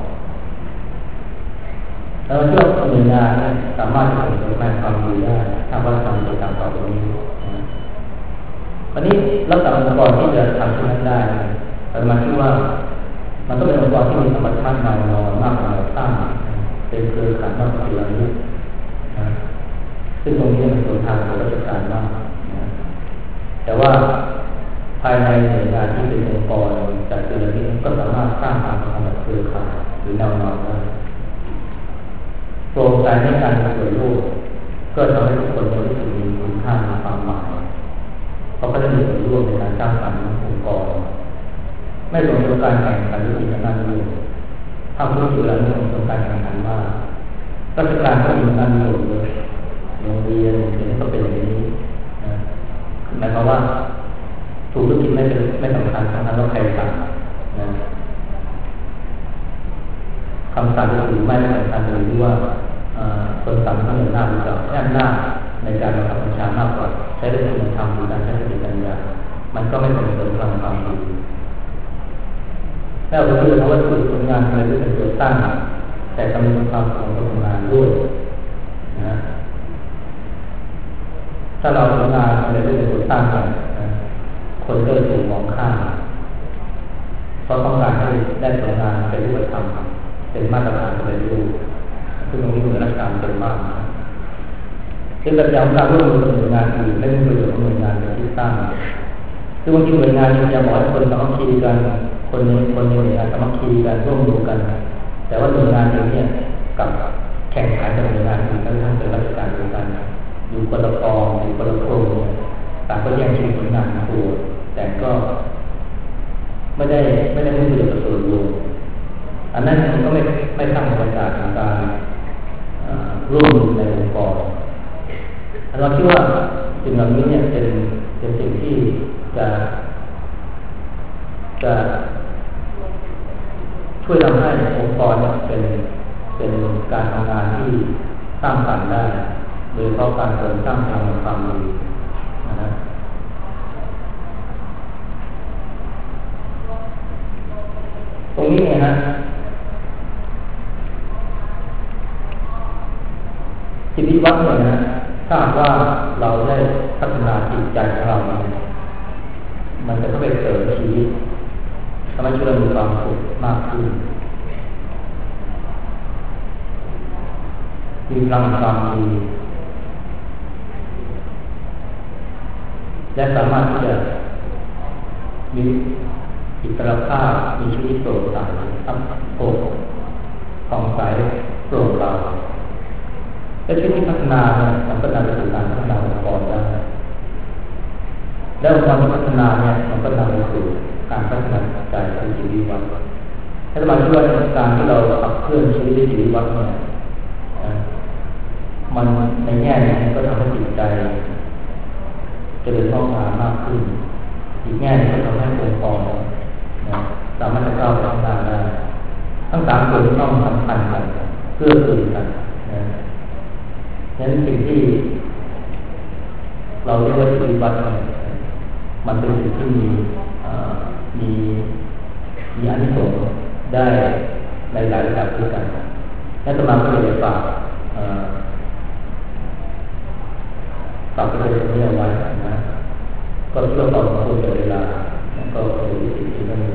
แล้วช่วงหน่วยงานสามารถจะส่งเสริมความดีได้ถ้าว่าทำกิจกรรมต่อไปนี้วันนี้รักษาองค์กรที่จะทำเช่นนั้นได้แต่มาคิดว่ามันต้องเป็นองค์กรที่มีสมรรถนะแนวนอนมากกว่าแนวตั้งเป็นเครือข่ายมากกว่าเครือข่ายซึ่งตรงนี้มันส่วนทางของราชการมากแต่ว่าภายในหน่วยงานที่เป็นองค์กรจากเครือข่ายก็สามารถสร้างความสัมพันธ์กับเครือข่ายหรือแนวนอนได้โปร่งใสในการดำเนินโลกก็ทำให้ทุกคนรู้สึกมีคุณค่ามีความหมายเพราะเขาจะมีส่วนร่วมในการสร้างสรรค์องค์กรไม่สนใจการแข่งขันหรือกิจการเมืองทำธุรกิจแล้วไม่สนใจการแข่งขันมากราชการก็มีการเมืองเลยโรงเรียนก็เป็นอย่างนี้หมายความว่าธุรกิจไม่สำคัญว่าใครสั่งนะคำสั่งหรือไม่สำคัญเลยที่ว่าคนสั่งต้องมีหน้าหรือเปล่าแค่หน้าในการบังคับบัญชามากกว่าใช้ด้วยคุณธรรมหรือการใช้สติปัญญามันก็ไม่ส่งเสริมความดีแล้วเราคือว่าผลงานอะไรที่เป็นตัวตั้งแต่กำลังความของผลงานด้วยนะถ้าเราทำงานอะไรที่เป็นตัวตั้งคนก็ถูกมองข้ามเพราะต้องการให้ได้ผลงานเป็นรูปธรรมเป็นมาตรฐานเป็นรูปซึ่งตรงนี้หน่วยราชการเป็นมากซึ่งแบบอย่างการร่วมมือกับหน่วยงานอื่นไม่เป็นประโยชน์ของหน่วยงานเป็นที่ตั้งซึ่งบางทีหน่วยงานจะบอกให้คนสามัคคีกันคนในหน่วยงานสามัคคีกันร่วมมือกันแต่ว่าหน่วยงานนี้กับแข่งขันกับหน่วยงานอื่นทั้งเป็นราชการเดียวกันอยู่คนละกองอยู่คนละโครงต่างก็แย่งชิงผลงานตัวแต่ก็ไม่ได้มุ่งประโยชน์กับส่วนรวมอันนั้นมันก็ไม่สร้างบรรยากาศของการร่วมมือในองค์กรเราคิดว่าสิ่งเหล่านี้เนี่ยเป็นสิ่งที่จะช่วยทำให้องค์กรเป็นการทำงานที่สร้างสรรค์ได้โดยเฉพาะการเสริมสร้างความดีนะตรงนี้เนี่ยนะจิตวิวัฒน์เนี่ยนะถ้าว่าเราได้พัฒนาจิตใจของเราเนี่ยมันจะเข้าไปเสริมชีวิตทำให้ชีวิตเรามีความสุขมากขึ้นมีพลังความดีและสามารถที่จะมีอิสรภาพมีชีวิตโปร่งใสโปร่งผ่องใสโปร่งเบาและชีวิตที่พัฒนาเนี่ยมันก็นำไปสู่การพัฒนาองค์กรได้แล้วองค์กรที่พัฒนาเนี่ยมันก็นำไปสู่การพัฒนาใจคือชีวิตวัดถ้าเราช่วยการที่เราขับเคลื่อนชีวิตในชีวิตวัดเนี่ยมันในแง่นี้ก็ทำให้จิตใจจะเดินเข้ามามากขึ้นอีกแง่นึงก็ทำให้องค์กรสามารถจะก้าวไปข้างหน้าได้ทั้งสามส่วนต้องสัมพันธ์กันเพื่อสื่อกันฉะนั้นสิ่งที่เราเรียกว่าชีวิตวัดมันเป็นสิ่งที่มีอานิสงส์ได้ในหลายระดับด้วยกันและต่อมาก็เลยฝากประเด็นนี้เอาไว้นะก็เพื่อความควรแก่เวลาก็เป็นวิธีที่ต้อง